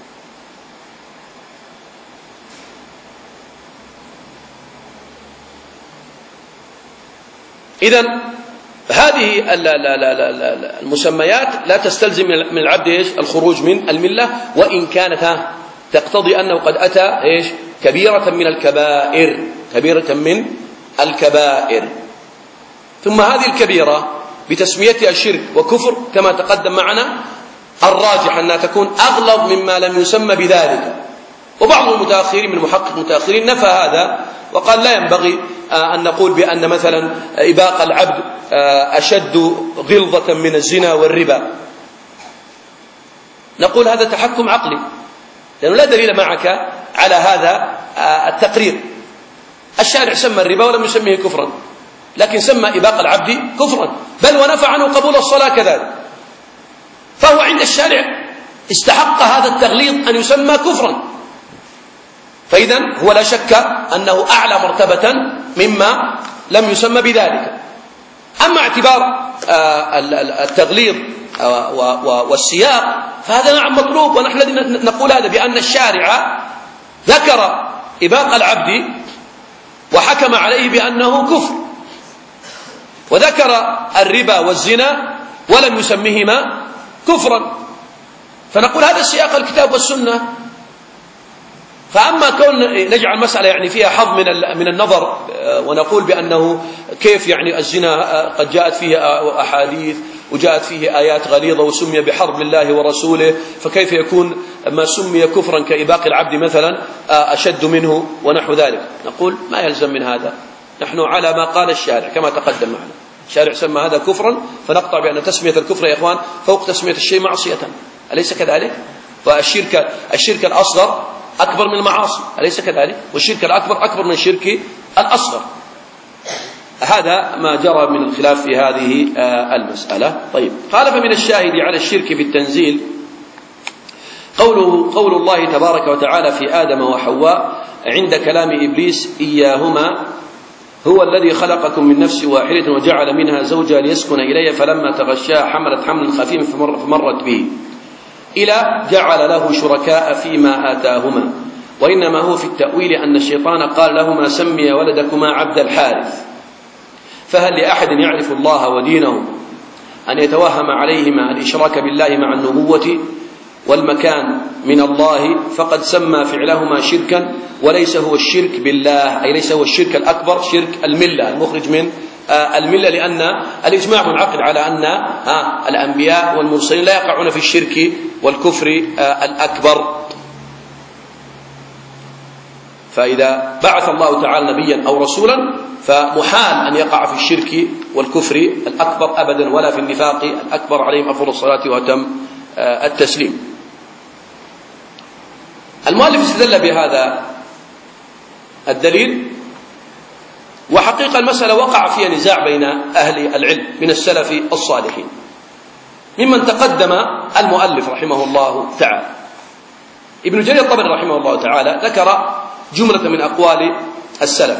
إذن هذه المسميات لا تستلزم من العبد إيش؟ الخروج من الملة، وإن كانت تقتضي أنه قد أتى إيش؟ كبيرة من الكبائر، كبيرة من الكبائر. ثم هذه الكبيرة بتسميتها الشرك وكفر كما تقدم معنا الراجح أنها تكون أغلظ مما لم يسمى بذلك، وبعض المتأخرين من محقق المتأخرين نفى هذا وقال لا ينبغي أن نقول بأن مثلا إباق العبد أشد غلظة من الزنا والربا، نقول هذا تحكم عقلي لأنه لا دليل معك على هذا التقرير. الشارع سمى الربا ولم يسميه كفرا، لكن سمى إباق العبد كفرا، بل ونفى عنه قبول الصلاة كذلك، فهو عند الشارع استحق هذا التغليظ أن يسمى كفرا. فإذن هو لا شك أنه أعلى مرتبة مما لم يسمى بذلك. أما اعتبار التغليظ والسياق فهذا نعم مطلوب، ونحن الذين نقول هذا بأن الشارع ذكر إباق العبد وحكم عليه بأنه كفر، وذكر الربا والزنا ولم يسميهما كفرا، فنقول هذا سياق الكتاب والسنة. فأما كون نجعل مسألة يعني فيها حظ من من النظر ونقول بأنه كيف يعني الزنا قد جاءت فيه أحاديث وجاءت فيه آيات غليظة وسمي بحرب لله ورسوله، فكيف يكون ما سمي كفرا كإباق العبد مثلا أشد منه ونحو ذلك، نقول ما يلزم من هذا، نحن على ما قال الشارع كما تقدم معنا، الشارع سمى هذا كفرا فنقطع بأن تسمية الكفر يا إخوان فوق تسمية الشيء معصية، أليس كذلك؟ والشرك الشرك الأصغر أكبر من المعاصي، أليس كذلك؟ والشرك الأكبر أكبر من الشرك الأصغر. هذا ما جرى من الخلاف في هذه المسألة. طيب، قال فمن الشاهد على الشرك بالتنزيل قول, قول الله تبارك وتعالى في آدم وحواء عند كلام إبليس إياهما هو الذي خلقكم من نفس واحدة وجعل منها زوجها ليسكن إليها فلما تغشاها حملت حملا خفيفا فمرت به إلى جعل له شركاء فيما آتاهما، وإنما هو في التأويل أن الشيطان قال لهما سمي ولدكما عبد الحارث، فهل لأحد يعرف الله ودينه أن يتوهم عليهما الإشراك بالله مع النبوة والمكان من الله، فقد سمى فعلهما شركا وليس هو الشرك بالله، أي ليس هو الشرك الأكبر، شرك الملة المخرج من الملة، لأن الإجماع منعقد على أن الأنبياء والمرسلين لا يقعون في الشرك والكفر الأكبر. فإذا بعث الله تعالى نبيا أو رسولا فمحال أن يقع في الشرك والكفر الأكبر أبدا، ولا في النفاق الأكبر عليهم أفضل الصلاة وأتم التسليم. المؤلف استدل بهذا الدليل، وحقيقة المسألة وقع فيها نزاع بين أهل العلم من السلف الصالحين، ممن تقدم المؤلف رحمه الله تعالى. ابن جرير الطبري رحمه الله تعالى ذكر جملة من أقوال السلف،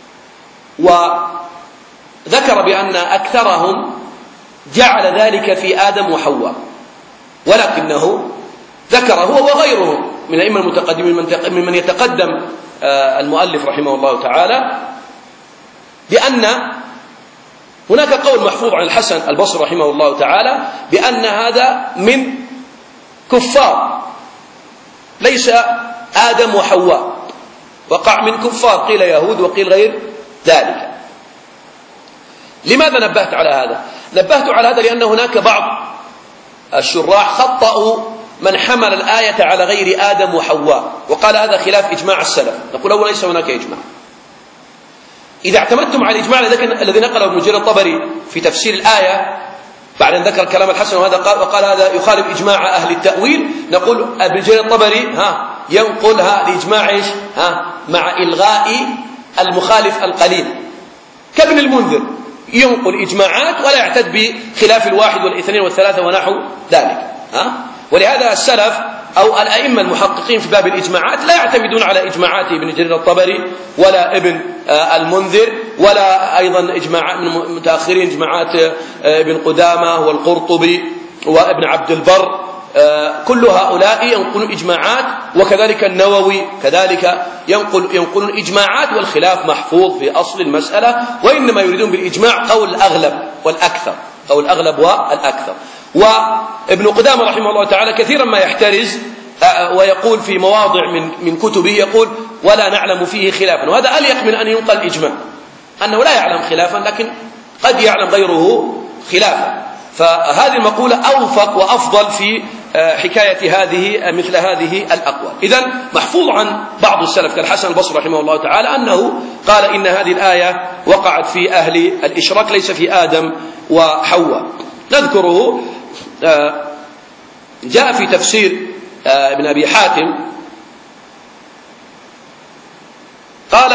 وذكر بأن أكثرهم جعل ذلك في آدم وحواء، ولكنه ذكر هو وغيره من الأئمة المتقدمين ممن يتقدم المؤلف رحمه الله تعالى بأن هناك قول محفوظ عن الحسن البصري رحمه الله تعالى بأن هذا من كفار، ليس آدم وحواء، وقع من كفار، قيل يهود وقيل غير ذلك. لماذا نبهت على هذا؟ نبهت على هذا لأن هناك بعض الشراح خطأوا من حمل الآية على غير آدم وحواء وقال هذا خلاف إجماع السلف. نقول أولا ليس هناك إجماع. إذا اعتمدتم على الإجماع الذي نقله ابن جرير الطبري في تفسير الآية بعد أن ذكر كلام الحسن وهذا قال وقال هذا يخالف إجماع أهل التأويل، نقول ابن جرير الطبري ها ينقلها لإجماع إيش ها مع إلغاء المخالف القليل، كابن المنذر ينقل إجماعات ولا يعتد بخلاف الواحد والاثنين والثلاثة ونحو ذلك. ها ولهذا السلف أو الأئمة المحققين في باب الإجماعات لا يعتمدون على إجماعات ابن جرير الطبري ولا ابن المنذر ولا أيضا إجماع من متأخرين إجماعات ابن قدامة والقرطبي وابن عبد البر، كل هؤلاء ينقلون إجماعات، وكذلك النووي كذلك ينقل ينقلون إجماعات، والخلاف محفوظ في أصل المسألة، وإنما يريدون بالإجماع قول الأغلب والأكثر، قول الأغلب والأكثر. وابن قدامة رحمه الله تعالى كثيرا ما يحترز ويقول في مواضع من من كتبه يقول ولا نعلم فيه خلافا، وهذا أليق من أن ينقل إجماع، أنه لا يعلم خلافا لكن قد يعلم غيره خلافا. فهذه المقولة أوفق وأفضل في حكاية هذه مثل هذه الأقوال. إذن محفوظ عن بعض السلف كالحسن البصري رحمه الله تعالى أنه قال إن هذه الآية وقعت في أهل الإشراك ليس في آدم وحواء. نذكره جاء في تفسير ابن أبي حاتم قال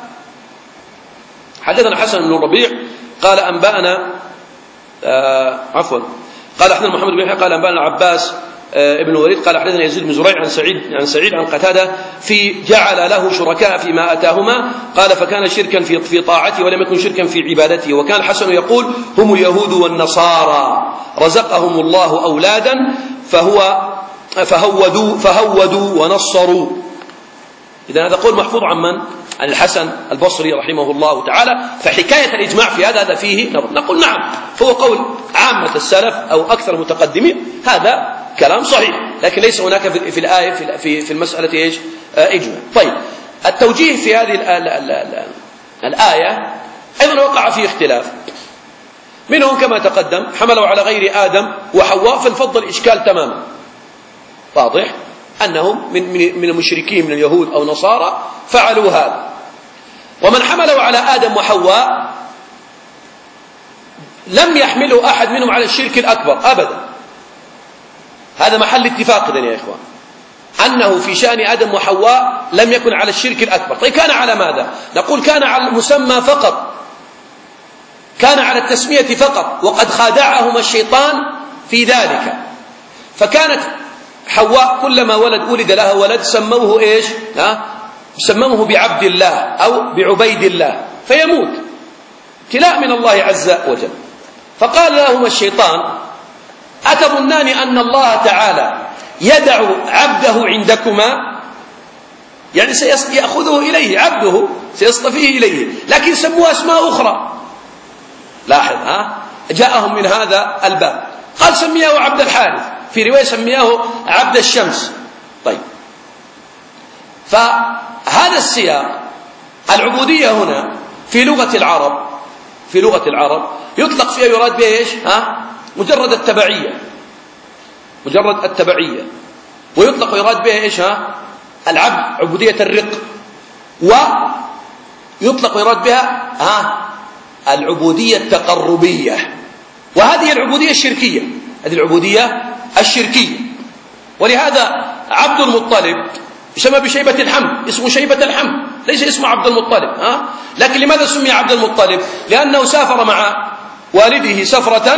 حدثنا حسن بن الربيع قال أنبأنا آه عفوا قال حدثنا محمد بن يحيى قال أنبأنا عباس ابن الوليد قال حدثنا يزيد بن زريع عن سعيد عن سعيد عن قتادة في جعل له شركاء فيما آتاهما قال فكان شركا في في طاعته ولم يكن شركا في عبادته. وكان الحسن يقول هم اليهود والنصارى رزقهم الله أولادا فهو فهودوا فهودوا ونصروا. إذا هذا قول محفوظ عن من؟ عن الحسن البصري رحمه الله تعالى. فحكاية الإجماع في هذا هذا فيه نظر. نقول نعم فهو قول عامة السلف أو أكثر المتقدمين، هذا كلام صحيح، لكن ليس هناك في الآية في في المسألة إيش؟ إجماع. طيب التوجيه في هذه الآية أيضا وقع فيه اختلاف، منهم كما تقدم حملوا على غير آدم وحواء فانفض الإشكال تماما، واضح أنهم من من المشركين من اليهود أو نصارى فعلوا هذا. ومن حملوا على آدم وحواء لم يحملوا أحد منهم على الشرك الأكبر أبدا، هذا محل اتفاق إذن يا إخوان، أنه في شأن آدم وحواء لم يكن على الشرك الأكبر. طيب كان على ماذا؟ نقول كان على المسمى فقط، كان على التسمية فقط، وقد خادعهما الشيطان في ذلك. فكانت حواء كلما ولد ولد لها ولد سموه إيش؟ ها؟ سموه بعبد الله أو بعبيد الله فيموت ابتلاء من الله عز وجل. فقال لهما الشيطان أتظنان أن الله تعالى يدع عبده عندكما؟ يعني سيأخذه إليه عبده سيصطفيه إليه، لكن سموه أسماء أخرى. لاحظ ها؟ جاءهم من هذا الباب، قال سمياه عبد الحارث، في رواية سمياه عبد الشمس. طيب فهذا السياق العبودية هنا في لغة العرب في لغة العرب يطلق فيها يراد بها إيش؟ ها؟ مجرد التبعية، مجرد التبعية، ويطلق يراد بها إيش؟ ها؟ العبد، عبودية الرق، ويطلق يراد بها ها؟ العبودية التقربية، وهذه العبودية الشركية، هذه العبودية الشركية. ولهذا عبد المطلب يسمى بشيبة الحمد، اسمه شيبة الحمد، ليس اسمه عبد المطلب ها؟ لكن لماذا سمي عبد المطلب؟ لأنه سافر مع والده سفرة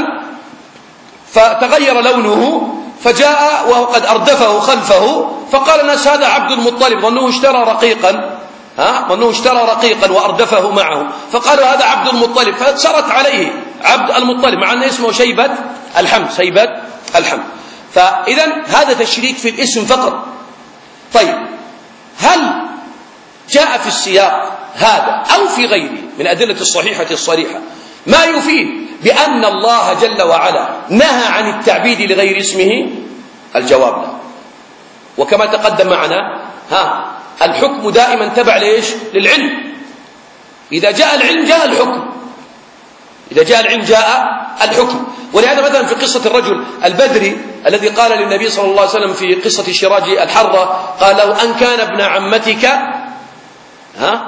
فتغير لونه فجاء وقد أردفه خلفه، فقال الناس هذا عبد المطلب، ظنوه اشترى رقيقا ها؟ ظنوه اشترى رقيقا وأردفه معه، فقالوا هذا عبد المطلب، فسرت عليه عبد المطلب مع أنه اسمه شيبة الحمد، شيبة الحمد. فإذا هذا تشريك في الاسم فقط. طيب هل جاء في السياق هذا أو في غيره من أدلة الصحيحة الصريحة ما يفيد بأن الله جل وعلا نهى عن التعبيد لغير اسمه؟ الجواب لا. وكما تقدم معنا ها الحكم دائما تبع ليش؟ للعلم. إذا جاء العلم جاء الحكم، إذا جاء العلم جاء الحكم. ولهذا مثلا في قصة الرجل البدري الذي قال للنبي صلى الله عليه وسلم في قصة شراج الحرة، قال لو أن كان ابن عمتك، ها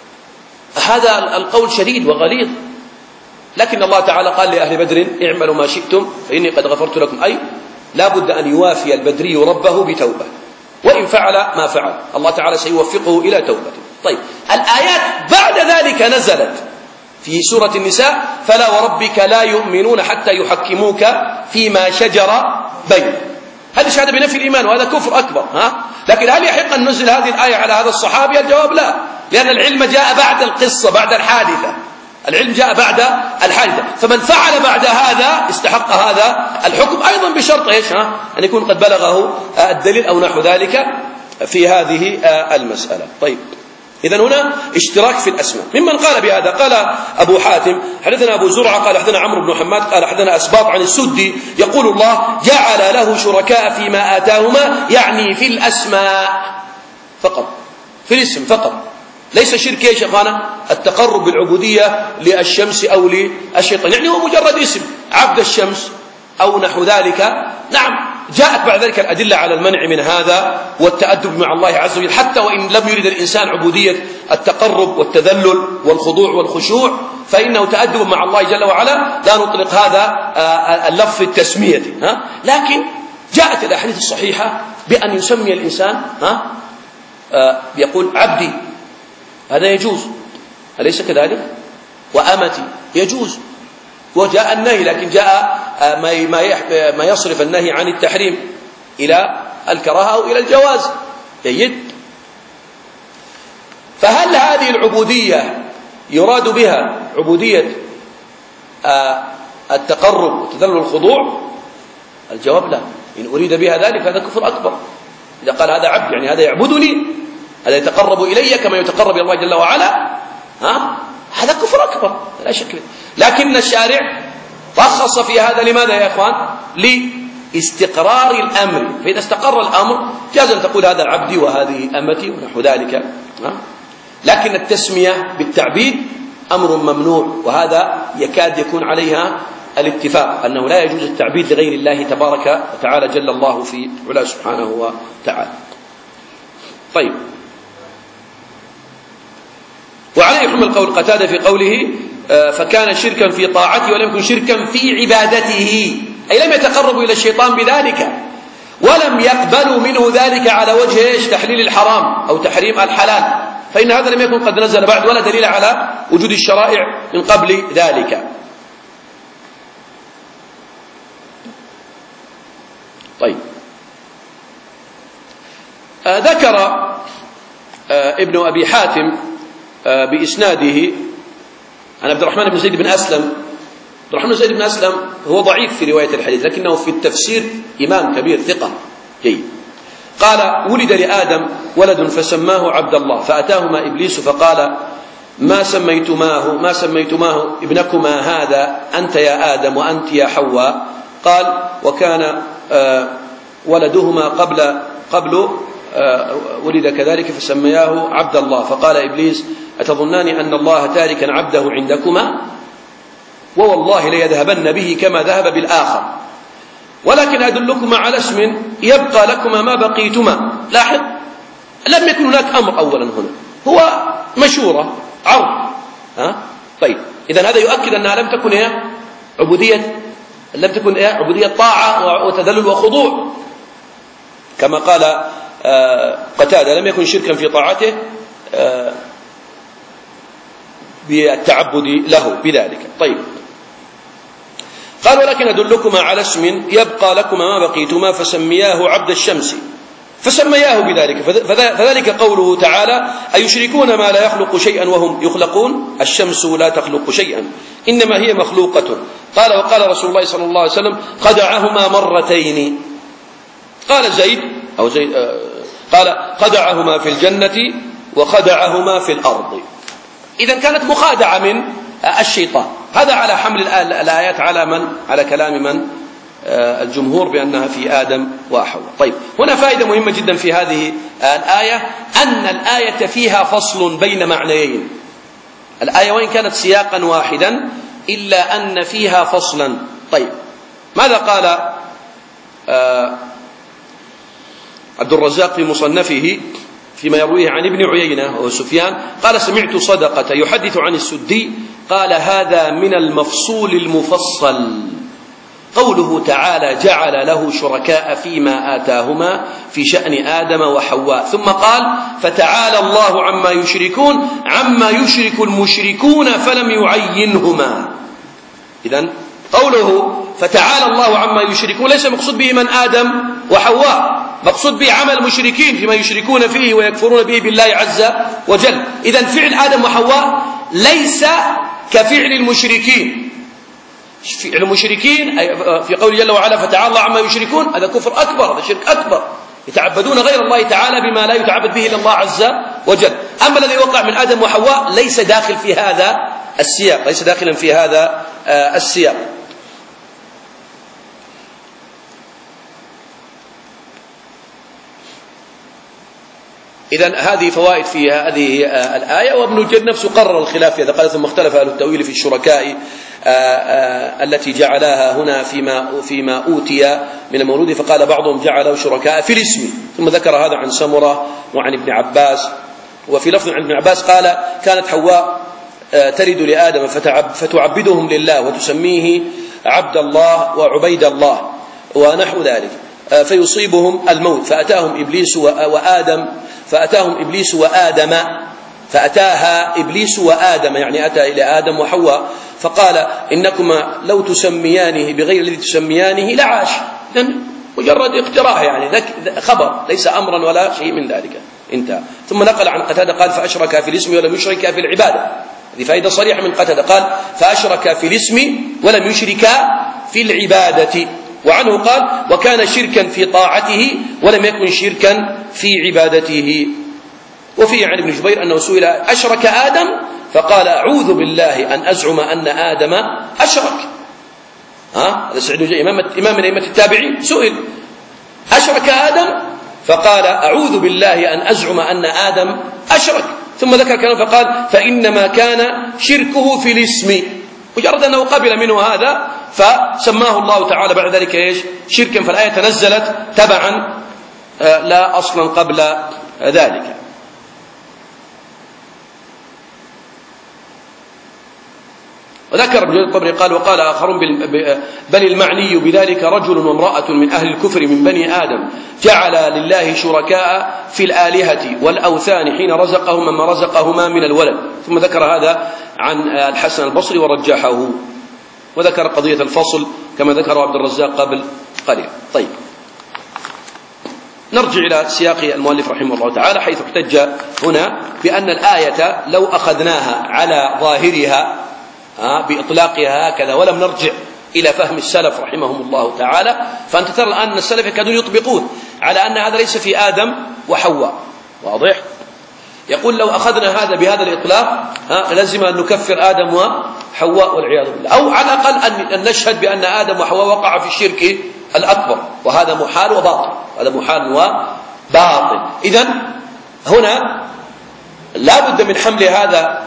هذا القول شديد وغليظ، لكن الله تعالى قال لأهل بدر اعملوا ما شئتم فإني قد غفرت لكم، أي لا بد أن يوافي البدري ربه بتوبة، وإن فعل ما فعل الله تعالى سيوفقه إلى توبته. طيب الآيات بعد ذلك نزلت في سورة النساء فلا وربك لا يؤمنون حتى يحكموك فيما شجر بينهم. هذه شهادة بنفي الإيمان وهذا كفر أكبر ها؟ لكن هل يحق أن ننزل هذه الآية على هذا الصحابي؟ الجواب لا، لأن العلم جاء بعد القصة، بعد الحادثة، العلم جاء بعد الحادثة. فمن فعل بعد هذا استحق هذا الحكم أيضا بشرط إيش؟ ها؟ أن يكون قد بلغه الدليل أو نحو ذلك في هذه المسألة. طيب إذن هنا اشتراك في الأسماء. ممن قال بهذا قال أبو حاتم حدثنا أبو زرعة قال حدثنا عمرو بن حماد قال حدثنا أسباط عن السدي يقول الله جعل له شركاء فيما آتاهما، يعني في الأسماء فقط، في الاسم فقط، ليس شرك يا شيخانا التقرب بالعبودية للشمس أو للشيطان، يعني هو مجرد اسم عبد الشمس أو نحو ذلك. نعم جاءت بعد ذلك الأدلة على المنع من هذا والتأدب مع الله عز وجل، حتى وإن لم يرد الإنسان عبودية التقرب والتذلل والخضوع والخشوع فإنه تأدب مع الله جل وعلا، لا نطلق هذا اللفظ التسمية ها؟ لكن جاءت الأحاديث الصحيحة بأن يسمي الإنسان ها؟ يقول عبدي، هذا يجوز أليس كذلك؟ وأمتي يجوز، وجاء النهي، لكن جاء ما ما يصرف النهي عن التحريم إلى الكراهة أو إلى الجواز. جيد. فهل هذه العبودية يراد بها عبودية التقرب والتذلل والخضوع؟ الجواب لا. إن أريد بها ذلك هذا كفر أكبر. إذا قال هذا عبد يعني هذا يعبدني، هذا يتقرب إلي كما يتقرب إلى الله جل وعلا، ها؟ هذا كفر أكبر لا شك. لكن الشارع رخص في هذا لماذا يا إخوان؟ لاستقرار الأمر. فإذا استقر الأمر جاز أن تقول هذا عبدي وهذه أمتي ونحو ذلك، ها؟ لكن التسمية بالتعبيد أمر ممنوع، وهذا يكاد يكون عليها الاتفاق أنه لا يجوز التعبيد لغير الله تبارك وتعالى جل الله في علاه سبحانه وتعالى. طيب، وعليه يحمل قول قتادة في قوله فكان شركا في طاعته ولم يكن شركا في عبادته، أي لم يتقربوا إلى الشيطان بذلك ولم يقبلوا منه ذلك على وجه إيش؟ تحليل الحرام أو تحريم الحلال، فإن هذا لم يكن قد نزل بعد ولا دليل على وجود الشرائع من قبل ذلك. طيب، آه ذكر آه ابن أبي حاتم آه بإسناده عن عبد الرحمن بن زيد بن أسلم. عبد الرحمن بن زيد بن أسلم هو ضعيف في رواية الحديث، لكنه في التفسير إمام كبير ثقة جيد. قال ولد لآدم ولد فسماه عبد الله، فأتاهما إبليس فقال ما سميتماه ما سميتماه ابنكما هذا أنت يا آدم وأنت يا حواء؟ قال وكان آه ولدهما قبل قبل آه ولد كذلك فسمياه عبد الله. فقال إبليس أتظنان أن الله تاركا عبده عندكما؟ ووالله ليذهبن به كما ذهب بالآخر، ولكن أدلكما على اسم يبقى لكما ما بقيتما. لاحظ، لم يكن هناك أمر أولا هنا، هو مشورة عرض، ها؟ طيب، إذن هذا يؤكد أنها لم تكن هي عبودية لم تكن هي عبودية طاعة وتذلل وخضوع، كما قال قتادة لم يكن شركا في طاعته بالتعبد له بذلك. طيب، قال ولكن أدلكما على اسم يبقى لكما ما بقيتما فسمياه عبد الشمس، فسمياه بذلك. فذلك قوله تعالى أيشركون ما لا يخلق شيئا وهم يخلقون؟ الشمس لا تخلق شيئا إنما هي مخلوقة. قال وقال رسول الله صلى الله عليه وسلم خدعهما مرتين. قال زيد أو زيد آه قال خدعهما في الجنة وخدعهما في الأرض. إذن كانت مخادعة من الشيطان. هذا على حمل الآيات على من؟ على كلام من؟ الجمهور بأنها في آدم وحواء. طيب، هنا فائدة مهمة جدا في هذه الآية، أن الآية فيها فصل بين معنيين. الآية وإن كانت سياقا واحدا إلا أن فيها فصلا. طيب، ماذا قال عبد الرزاق في مصنفه فيما يرويه عن ابن عيينة وسفيان؟ قال سمعت صدقة يحدث عن السدي قال هذا من المفصول المفصل. قوله تعالى جعل له شركاء فيما آتاهما في شأن آدم وحواء، ثم قال فتعالى الله عما يشركون عما يشرك المشركون فلم يعينهما. إذن قوله فتعالى الله عما يشركون ليس مقصود به من آدم وحواء، مقصود به عمل المشركين فيما يشركون فيه ويكفرون به بالله عز وجل. إذن فعل آدم وحواء ليس كفعل المشركين. فعل المشركين في قول جل وعلا فتعالى الله عما يشركون هذا كفر أكبر، هذا شرك أكبر، يتعبدون غير الله تعالى بما لا يتعبد به إلا الله عز وجل. أما الذي وقع من آدم وحواء ليس داخل في هذا السياق، ليس داخلا في هذا السياق. إذن هذه فوائد في هذه الآية. وابن الجد نفسه قرر الخلاف في هذا، قال ثم اختلف أهل التأويل في الشركاء التي جعلها هنا فيما فيما أوتي من المولود، فقال بعضهم جعلوا شركاء في الاسم، ثم ذكر هذا عن سمرة وعن ابن عباس. وفي لفظ عن ابن عباس قال كانت حواء تلد لآدم فتعبدهم لله وتسميه عبد الله وعبيد الله ونحو ذلك، فيصيبهم الموت فأتاهم إبليس وآدم فأتاهم إبليس وآدم فأتاها إبليس وآدم يعني أتى إلى آدم وحواء فقال إنكما لو تسميانه بغير الذي تسميانه لعاش. مجرد اقتراح يعني خبر ليس أمرا ولا شيء من ذلك، انتهى. ثم نقل عن قتادة قال فأشرك في الاسم ولم يشرك في العبادة، هذه فائدة صريحة من قتادة، قال فأشرك في الاسم ولم يشرك في العبادة. وعنه قال وكان شركا في طاعته ولم يكن شركا في عبادته. وفيه عن ابن جبير أنه سئل أشرك آدم فقال أعوذ بالله أن أزعم أن آدم أشرك. ها هذا سعيد إمام إمام من أئمة التابعين سئل أشرك آدم فقال أعوذ بالله أن أزعم أن آدم أشرك، ثم ذكر كلام فقال فإنما كان شركه في الاسم، مجرد أنه قبل منه هذا فسماه الله تعالى بعد ذلك إيش شركا، فالآية تنزلت تبعا لا أصلا قبل ذلك. وذكر ابن القبري قال وقال آخرون بل المعني بذلك رجل وامرأة من أهل الكفر من بني آدم جعل لله شركاء في الآلهة والأوثان حين رزقهم مما رزقهما من الولد. ثم ذكر هذا عن الحسن البصري ورجحه، وذكر قضية الفصل كما ذكر عبد الرزاق قبل قليل. طيب نرجع إلى سياق المؤلف رحمه الله تعالى، حيث احتج هنا بأن الآية لو أخذناها على ظاهرها بإطلاقها هكذا ولم نرجع إلى فهم السلف رحمهم الله تعالى، فأنت ترى الآن أن السلف يكادون يطبقون على أن هذا ليس في آدم وحواء. واضح؟ يقول لو أخذنا هذا بهذا الإطلاق لازم أن نكفر آدم وحواء والعياذ بالله، أو على الأقل أن نشهد بأن آدم وحواء وقع في الشرك الأكبر، وهذا محال وباطل، هذا محال وباطل. إذن هنا لا بد من حمل هذا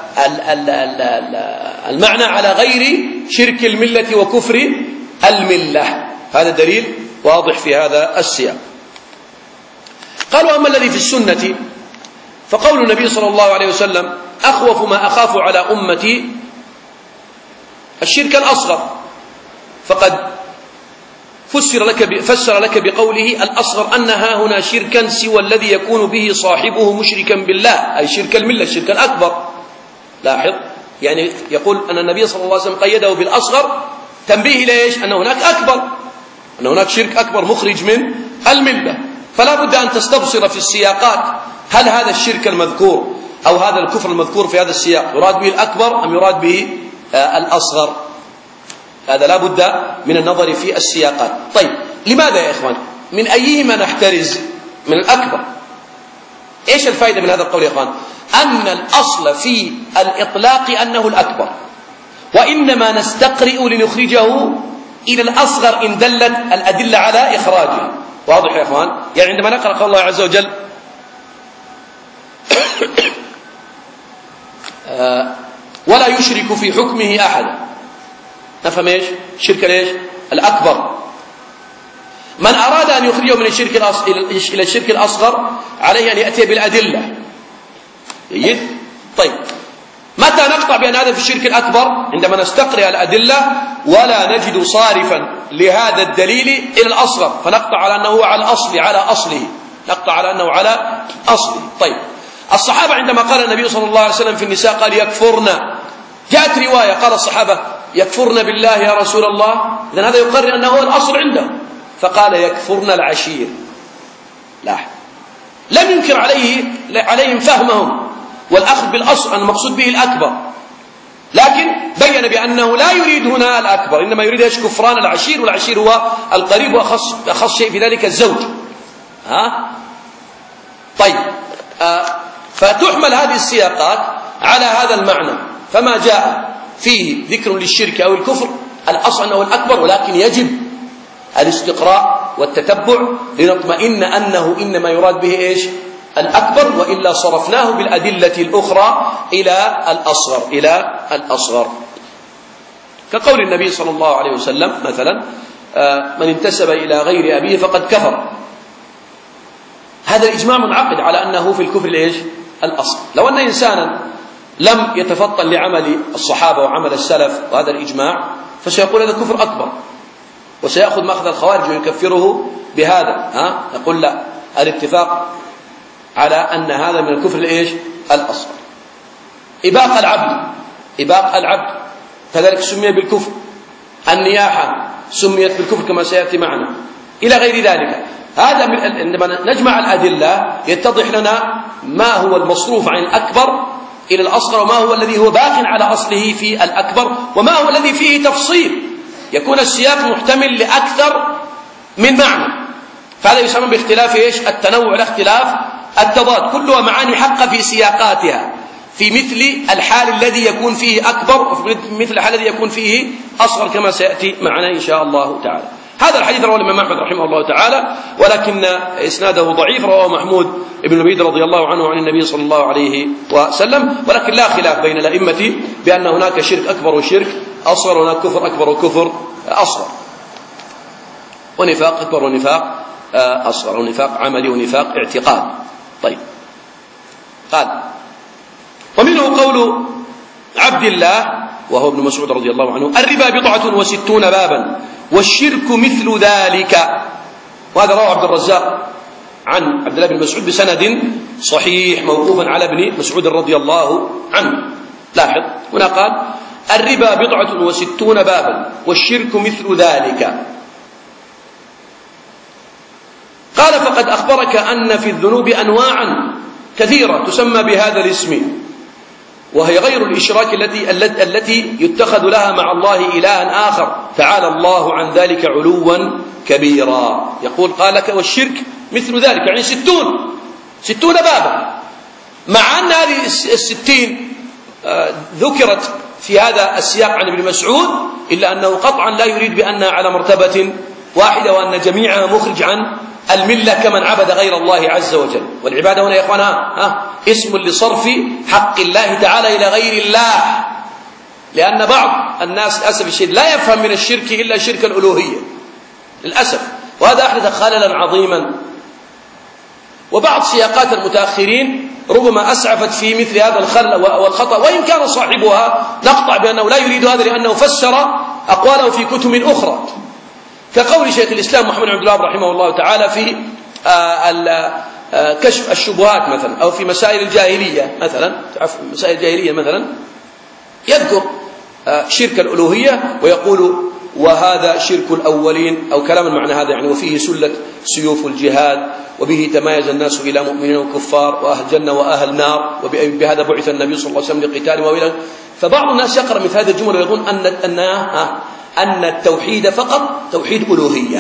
المعنى على غير شرك الملة وكفر الملة، هذا دليل واضح في هذا السياق. قالوا أما الذي في السنة فقول النبي صلى الله عليه وسلم أخوف ما أخاف على أمتي الشرك الأصغر، فقد فسر لك فسر لك بقوله الأصغر أنها هنا شركا سوى الذي يكون به صاحبه مشركا بالله، أي شرك الملة الشرك الأكبر. لاحظ يعني يقول أن النبي صلى الله عليه وسلم قيده بالأصغر تنبيه ليش؟ أن هناك أكبر، أن هناك شرك أكبر مخرج من الملة، فلا بد أن تستبصر في السياقات هل هذا الشرك المذكور أو هذا الكفر المذكور في هذا السياق يراد به الأكبر أم يراد به الأصغر. هذا لا بد من النظر في السياقات. طيب لماذا يا إخوان؟ من أيهما نحترز؟ من الأكبر. إيش الفائدة من هذا القول يا إخوان؟ أن الأصل في الإطلاق أنه الأكبر، وإنما نستقرئ لنخرجه إلى الأصغر إن دلت الأدلة على إخراجه. واضح يا إخوان؟ يعني عندما نقرأ قول الله عز وجل ولا يشرك في حكمه أحدا، نفهم إيش؟ الشرك ليش؟ الأكبر. من أراد أن يخرجه من الشرك الأصغر إلى الشرك الأصغر عليه أن يأتي بالأدلة. جيد؟ طيب متى نقطع بأن هذا في الشرك الأكبر؟ عندما نستقرئ الأدلة ولا نجد صارفا لهذا الدليل إلى الأصغر، فنقطع على أنه على أصل على أصله، نقطع على أنه على أصله. طيب الصحابة عندما قال النبي صلى الله عليه وسلم في النساء قال يكفرن، جاءت رواية قال الصحابة يكفرن بالله يا رسول الله، إذن هذا يقرر أنه هو الأصل عنده، فقال يكفرن العشير. لا لم ينكر عليه عليهم فهمهم والأخذ بالأصل المقصود به الأكبر، لكن بين بأنه لا يريد هنا الأكبر، إنما يريد ايش؟ كفران العشير، والعشير هو القريب، وأخص أخص شيء في ذلك الزوج. ها طيب آه فتحمل هذه السياقات على هذا المعنى، فما جاء فيه ذكر للشرك أو الكفر الأصل أنه الأكبر، ولكن يجب الاستقراء والتتبع لنطمئن أنه إنما يراد به إيش؟ الأكبر، وإلا صرفناه بالأدلة الأخرى إلى الأصغر إلى الأصغر كقول النبي صلى الله عليه وسلم مثلا من انتسب إلى غير أبيه فقد كفر. هذا الإجماع منعقد على أنه في الكفر لإيش؟ الأصل. لو أن إنسانا لم يتفطن لعمل الصحابة وعمل السلف وهذا الإجماع فسيقول هذا كفر أكبر، وسيأخذ مأخذ الخوارج ويكفره بهذا. ها يقول لا، الاتفاق على أن هذا من الكفر لإيش؟ الأصغر. إباق العبد، إباق العبد كذلك سمي بالكفر. النياحة سميت بالكفر كما سيأتي معنا. إلى غير ذلك. هذا عندما نجمع الأدلة يتضح لنا ما هو المصروف عن الأكبر إلى الأصغر، وما هو الذي هو باق على أصله في الأكبر، وما هو الذي فيه تفصيل يكون السياق محتمل لأكثر من معنى. فهذا يسمى باختلاف إيش؟ التنوع، لاختلاف التضاد، كلها معاني حقة في سياقاتها، في مثل الحال الذي يكون فيه أكبر وفي مثل الحال الذي يكون فيه أصغر، كما سيأتي معنا إن شاء الله تعالى. هذا الحديث رواه الإمام أحمد رحمه الله تعالى، ولكن إسناده ضعيف، رواه محمود بن لبيد رضي الله عنه عن النبي صلى الله عليه وسلم، ولكن لا خلاف بين الأئمة بأن هناك شرك أكبر وشرك أصغر، وهناك كفر أكبر وكفر أصغر، ونفاق أكبر ونفاق أصغر، ونفاق عملي ونفاق اعتقاد. طيب، قال: ومنه قول عبد الله وهو ابن مسعود رضي الله عنه: الربا بضعة وستون بابا والشرك مثل ذلك. وهذا رواه عبد الرزاق عن عبد الله بن مسعود بسند صحيح موقوفا على ابن مسعود رضي الله عنه. لاحظ هنا قال: الربا بضعة وستون بابا والشرك مثل ذلك. قال: فقد أخبرك أن في الذنوب أنواعا كثيرة تسمى بهذا الاسم، وهي غير الإشراك التي التي يتخذ لها مع الله إلها آخر، تعالى الله عن ذلك علوا كبيرا. يقول: قال لك والشرك مثل ذلك، يعني ستون ستون بابا، مع أن هذه الستين ذكرت في هذا السياق عن ابن مسعود، إلا أنه قطعا لا يريد بأنها على مرتبة واحدة، وأن جميعها مخرج عن الملة كمن عبد غير الله عز وجل. والعبادة هنا يا إخوانا ها اسم لصرف حق الله تعالى إلى غير الله، لأن بعض الناس للأسف الشديد لا يفهم من الشرك إلا شرك الألوهية للأسف، وهذا أحدث خللا عظيما. وبعض سياقات المتأخرين ربما أسعفت في مثل هذا الخلل والخطأ، وإن كان صاحبها نقطع بأنه لا يريد هذا، لأنه فسر أقواله في كتب أخرى، كقول شيخ الإسلام محمد بن عبد الوهاب رحمه الله تعالى في كشف الشبهات مثلا، أو في مسائل الجاهلية مثلا، مسائل الجاهلية مثلا يذكر شرك الألوهية ويقول: وهذا شرك الأولين، أو كلام معنى هذا، يعني وفيه سلة سيوف الجهاد، وبه تمايز الناس إلى مؤمنين وكفار وأهل جنة وأهل نار، وبهذا بعث النبي صلى الله عليه وسلم لقتال وإلى. فبعض الناس يقرأ مثل هذه الجمل ويظن أن أن أن التوحيد فقط توحيد ألوهية،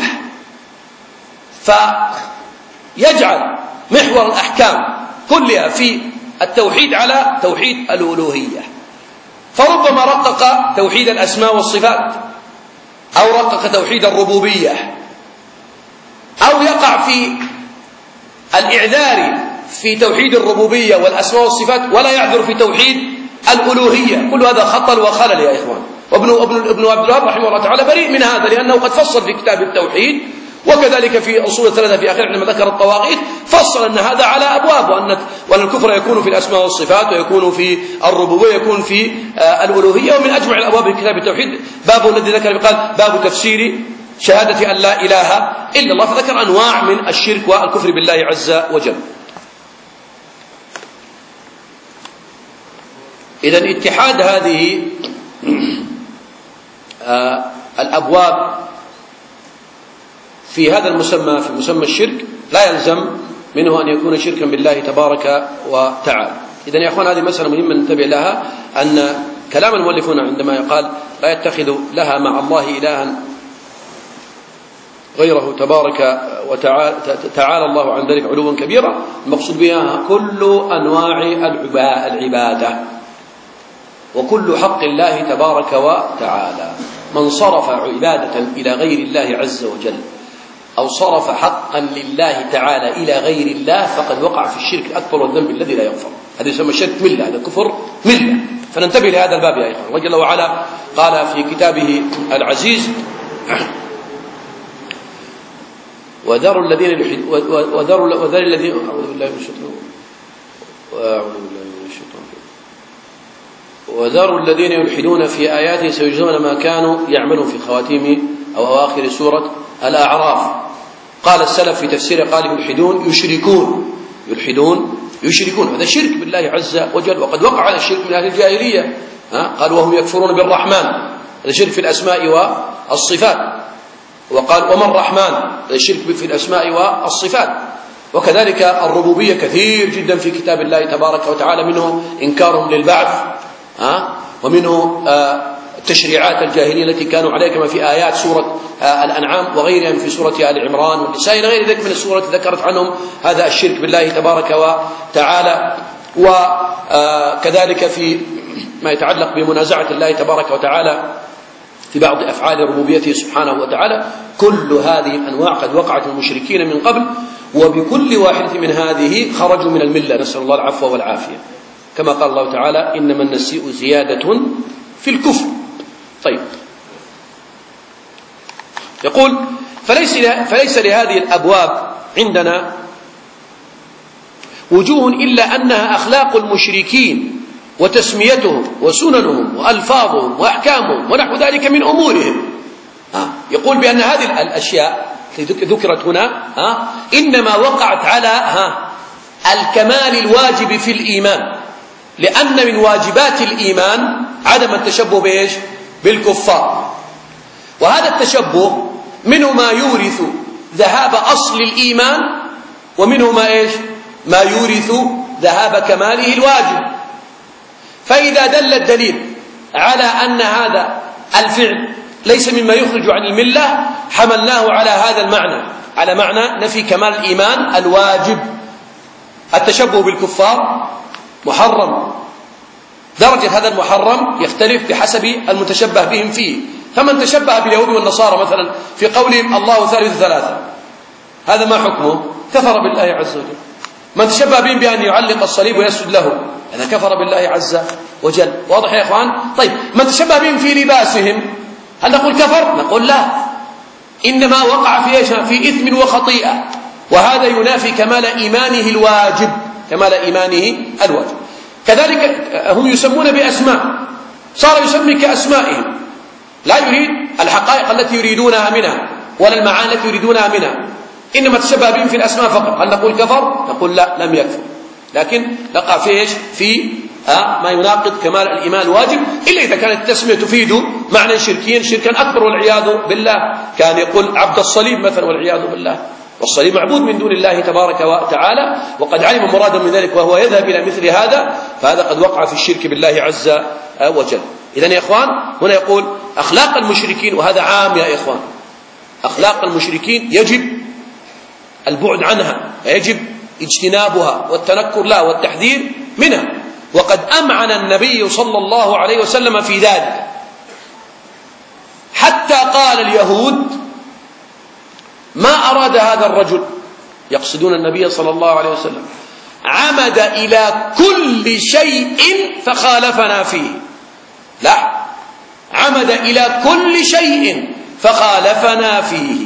فيجعل محور الأحكام كلها في التوحيد على توحيد الألوهية، فربما رقق توحيد الأسماء والصفات، أو رقق توحيد الربوبية، أو يقع في الإعذار في توحيد الربوبية والأسماء والصفات ولا يعذر في توحيد الألوهية. كل هذا خطل وخلل يا إخوان. وابن ابن ابن عبد الوهاب رحمه الله تعالى بريء من هذا، لأنه قد فصل في كتاب التوحيد، وكذلك في أصول الثلاثة في آخر عندما ذكر الطواغيت فصل أن هذا على أبواب، وأن وأن الكفر يكون في الأسماء والصفات، ويكون في الربوبية، ويكون في الألوهية. ومن أجمع الأبواب في كتاب التوحيد باب الذي ذكر قال: باب تفسير شهادة أن لا إله إلا الله، فذكر أنواع من الشرك والكفر بالله عز وجل. إذن اتحاد هذه آه الأبواب في هذا المسمى، في مسمى الشرك، لا يلزم منه أن يكون شركا بالله تبارك وتعالى. إذن يا أخوان هذه مسألة مهمة ننتبه لها، أن كلام المؤلفون عندما يقال لا يتخذ لها مع الله إلها غيره تبارك وتعالى تعالى الله عن ذلك علوا كبيرا، المقصود بها كل أنواع العبادة وكل حق الله تبارك وتعالى. من صرف عبادة إلى غير الله عز وجل، أو صرف حقا لله تعالى إلى غير الله، فقد وقع في الشرك الأكبر والذنب الذي لا يغفر. هذا يسمى الشرك ملة، هذا كفر ملة. فننتبه لهذا الباب يا إخوان. الله جل وعلا قال في كتابه العزيز: وذروا الذين وذروا وذروا الذين أعوذ بالله من الشيطان وأعوذ بالله من الشيطان وذروا الذين يلحدون في آياته سيجزون ما كانوا يعملون، في خواتيم أو أواخر سورة الأعراف. قال السلف في تفسيره قال: يلحدون يشركون يلحدون يشركون هذا شرك بالله عز وجل، وقد وقع على الشرك من أهل الجاهلية. قال: وهم يكفرون بالرحمن، هذا شرك في الأسماء والصفات. وقال وما الرحمن، الشرك في الأسماء والصفات. وكذلك الربوبية كثير جدا في كتاب الله تبارك وتعالى، منه إنكارهم للبعث، ومنه تشريعات الجاهلية التي كانوا عليها كما في آيات سورة الأنعام وغيرها في سورة آل عمران والنساء إلى غير ذلك من السورة ذكرت عنهم هذا الشرك بالله تبارك وتعالى. وكذلك في ما يتعلق بمنازعة الله تبارك وتعالى في بعض أفعال ربوبيته سبحانه وتعالى، كل هذه الأنواع قد وقعت المشركين من قبل، وبكل واحدة من هذه خرجوا من الملة، نسأل الله العفو والعافية، كما قال الله تعالى إنما النسيء زيادة في الكفر. طيب، يقول فليس, فليس لهذه الأبواب عندنا وجوه إلا أنها أخلاق المشركين وتسميتهم وسننهم وألفاظهم وأحكامهم ونحو ذلك من أمورهم. يقول بأن هذه الأشياء التي ذكرت هنا إنما وقعت على الكمال الواجب في الإيمان، لأن من واجبات الإيمان عدم التشبه بإيش؟ بالكفار. وهذا التشبه منه ما يورث ذهاب أصل الإيمان، ومنه ما إيش؟ ما يورث ذهاب كماله الواجب. فإذا دل الدليل على أن هذا الفعل ليس مما يخرج عن الملة حملناه على هذا المعنى، على معنى نفي كمال الإيمان الواجب. التشبه بالكفار محرم، درجة هذا المحرم يختلف بحسب المتشبه بهم فيه. فمن تشبه باليهود والنصارى مثلا في قولهم الله ثالث ثلاثة، هذا ما حكمه؟ كفر بالله عز وجل. من تشبه بهم بأن يعلق الصليب ويسجد له، هذا كفر بالله عز وجل. واضح يا إخوان؟ طيب، من تشبه بهم في لباسهم، هل نقول كفر؟ نقول لا، إنما وقع في إيش؟ في إثم وخطيئة، وهذا ينافي كمال إيمانه الواجب، كمال إيمانه الواجب. كذلك هم يسمون بأسماء، صار يسمي كأسمائهم، لا يريد الحقائق التي يريدونها منها ولا المعاني التي يريدونها منها، إنما تشبه بهم في الأسماء فقط. هل نقول كفر؟ نقول لا، لم يكفر، لكن لقى في إيش؟ في آه ما يناقض كمال الإيمان الواجب، إلا إذا كانت التسمية تفيد معنى شركيا شركا أكبر والعياذ بالله. كان يقول عبد الصليب مثلا والعياذ بالله، والصليب معبود من دون الله تبارك وتعالى، وقد علم مرادا من ذلك وهو يذهب إلى مثل هذا، فهذا قد وقع في الشرك بالله عز وجل. إذن يا إخوان هنا يقول أخلاق المشركين، وهذا عام يا إخوان، أخلاق المشركين يجب البعد عنها، يجب اجتنابها والتنكر لها والتحذير منها. وقد أمعن النبي صلى الله عليه وسلم في ذلك، حتى قال اليهود ما أراد هذا الرجل، يقصدون النبي صلى الله عليه وسلم، عمد إلى كل شيء فخالفنا فيه. لا، عمد إلى كل شيء فخالفنا فيه.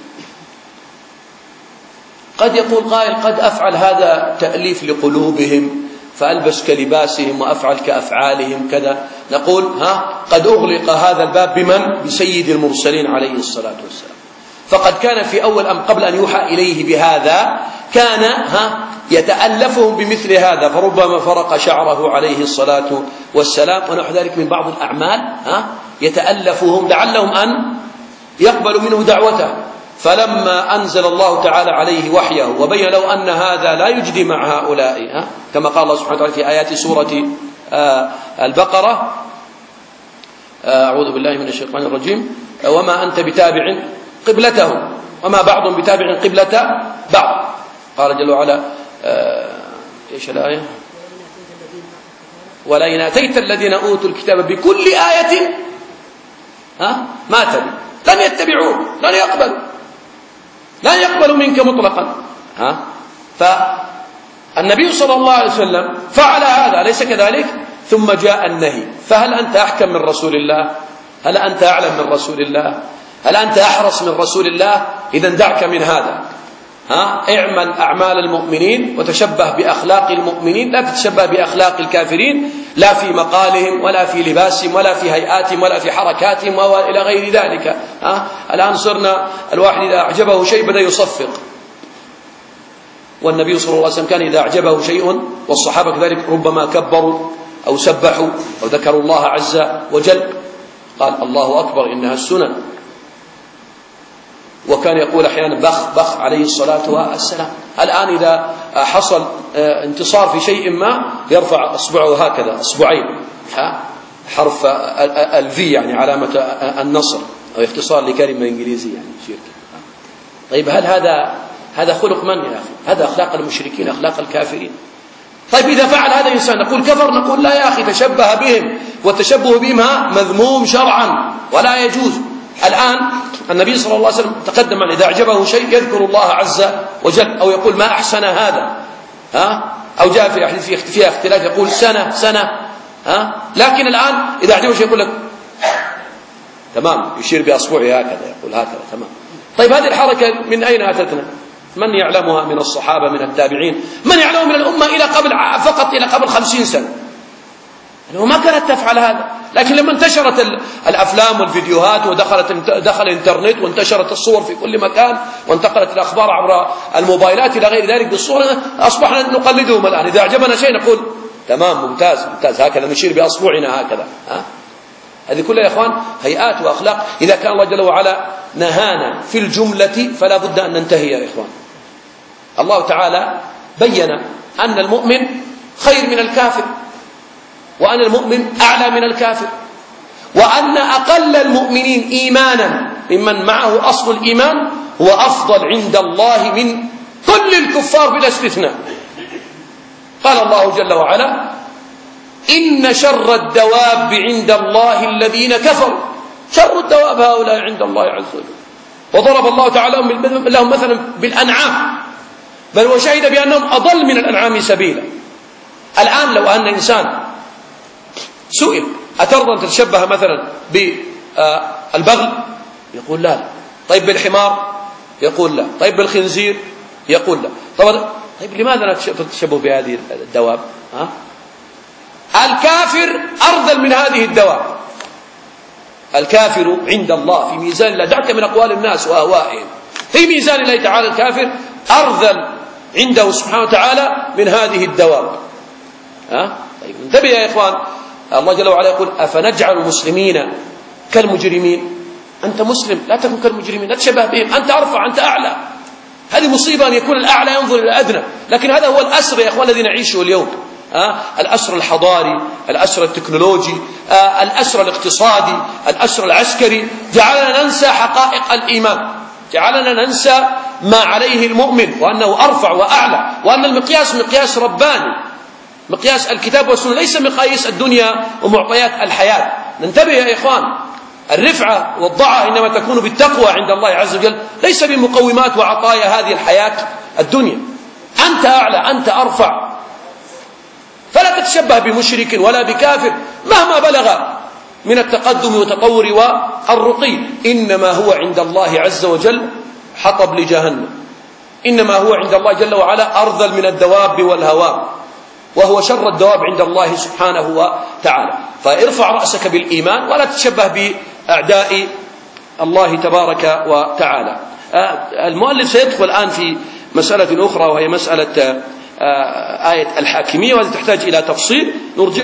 قد يقول قائل قد أفعل هذا تأليف لقلوبهم، فألبس كلباسهم وأفعل كأفعالهم كذا. نقول ها قد أغلق هذا الباب بمن؟ بسيد المرسلين عليه الصلاة والسلام. فقد كان في أول أم قبل أن يوحى إليه بهذا كان ها يتألفهم بمثل هذا، فربما فرق شعره عليه الصلاة والسلام ونحو ذلك من بعض الأعمال ها يتألفهم لعلهم أن يقبلوا منه دعوته. فلما أنزل الله تعالى عليه وحيه وبين له أن هذا لا يجدي مع هؤلاء، ها كما قال الله سبحانه وتعالى في آيات سورة آه البقرة، آه أعوذ بالله من الشيطان الرجيم، وما أنت بتابع قبلتهم وما بعضهم بتابع قبلة بعض. قال جل وعلا آه إيش الآية؟ ولئن آتيت الذين أوتوا الكتاب بكل آية ها ما تبع، لن يتبعوه، لن يقبلوا، لا يقبل منك مطلقا. ها فالنبي صلى الله عليه وسلم فعل هذا، أليس كذلك؟ ثم جاء النهي. فهل أنت أحكم من رسول الله؟ هل أنت أعلم من رسول الله؟ هل أنت أحرص من رسول الله؟ إذن دعك من هذا. ها اعمل أعمال المؤمنين وتشبه بأخلاق المؤمنين، لا تتشبه بأخلاق الكافرين، لا في مقالهم ولا في لباسهم ولا في هيئاتهم ولا في حركاتهم وإلى غير ذلك. ها الآن صرنا الواحد إذا أعجبه شيء بدأ يصفق، والنبي صلى الله عليه وسلم كان إذا أعجبه شيء والصحابة كذلك ربما كبروا أو سبحوا أو ذكروا الله عز وجل، قال الله أكبر إنها السنن. وكان يقول أحيانا بخ بخ عليه الصلاة والسلام. الآن إذا حصل انتصار في شيء ما يرفع أصبعه هكذا، أصبعين، حرف الفي يعني علامة النصر أو اختصار لكلمة إنجليزية يعني شرك. طيب هل هذا هذا خلق من يا أخي؟ هذا أخلاق المشركين، أخلاق الكافرين. طيب إذا فعل هذا الإنسان نقول كفر؟ نقول لا يا أخي، تشبه بهم، والتشبه بهم مذموم شرعا ولا يجوز. الآن النبي صلى الله عليه وسلم تقدم أن إذا أعجبه شيء يذكر الله عز وجل أو يقول ما أحسن هذا، ها؟ أو جاء في أحاديث فيها اختلاف يقول سنة سنة، ها؟ لكن الآن إذا أعجبه شيء يقول لك تمام، يشير بأصبعه هكذا، يقول هكذا تمام. طيب هذه الحركة من أين أتتنا؟ من يعلمها من الصحابة من التابعين؟ من يعلمها من الأمة إلى قبل فقط إلى قبل خمسين سنة؟ أنه ما كانت تفعل هذا. لكن لما انتشرت الأفلام والفيديوهات ودخلت دخل الإنترنت وانتشرت الصور في كل مكان وانتقلت الأخبار عبر الموبايلات إلى غير ذلك بالصورة، أصبحنا نقلدهم الآن. إذا أعجبنا شيء نقول تمام ممتاز ممتاز، هكذا نشير بأصبعنا هكذا. ها؟ هذه كلها يا إخوان هيئات وأخلاق. إذا كان الله جل وعلا نهانا في الجملة فلا بد أن ننتهي يا إخوان. الله تعالى بين أن المؤمن خير من الكافر، وأن المؤمن أعلى من الكافر، وأن أقل المؤمنين إيمانا ممن معه أصل الإيمان هو أفضل عند الله من كل الكفار بلا استثناء. قال الله جل وعلا إن شر الدواب عند الله الذين كفروا. شر الدواب هؤلاء عند الله عز وجل. وضرب الله تعالى لهم مثلا بالأنعام، بل وشهد بأنهم أضل من الأنعام سبيلا. الآن لو أن إنسان سئل أترضى أن تتشبه مثلا بالبغل؟ يقول لا. طيب بالحمار؟ يقول لا. طيب بالخنزير؟ يقول لا. طيب, طيب لماذا لا تتشبه بهذه الدواب؟ ها؟ الكافر أرذل من هذه الدواب. الكافر عند الله في ميزان لا دعك من أقوال الناس وأهوائهم، في ميزان الله تعالى الكافر أرذل عنده سبحانه وتعالى من هذه الدواب. ها؟ طيب انتبه يا إخوان، الله جل وعلا يقول أفنجعل المسلمين كالمجرمين؟ أنت مسلم لا تكن كالمجرمين، لا تشبه بهم، أنت أرفع أنت أعلى. هذه مصيبة أن يكون الأعلى ينظر إلى الأدنى. لكن هذا هو الأسر يا إخوان الذي نعيشه اليوم. آه الأسر الحضاري، الأسر التكنولوجي، آه الأسر الاقتصادي، الأسر العسكري، جعلنا ننسى حقائق الإيمان، جعلنا ننسى ما عليه المؤمن، وأنه أرفع وأعلى، وأن المقياس مقياس رباني، مقياس الكتاب والسنة، ليس مقاييس الدنيا ومعطيات الحياة. ننتبه يا إخوان، الرفعة والضعة إنما تكون بالتقوى عند الله عز وجل، ليس بمقومات وعطايا هذه الحياة الدنيا. أنت أعلى، أنت أرفع، فلا تتشبه بمشرك ولا بكافر مهما بلغ من التقدم والتطور والرقي. إنما هو عند الله عز وجل حطب لجهنم، إنما هو عند الله جل وعلا أرذل من الدواب والهوام، وهو شر الدواب عند الله سبحانه وتعالى. فارفع رأسك بالإيمان ولا تتشبه بأعداء الله تبارك وتعالى. المؤلف سيدخل الآن في مسألة أخرى، وهي مسألة آية الحاكمية، وهذه تحتاج إلى تفصيل. نرجع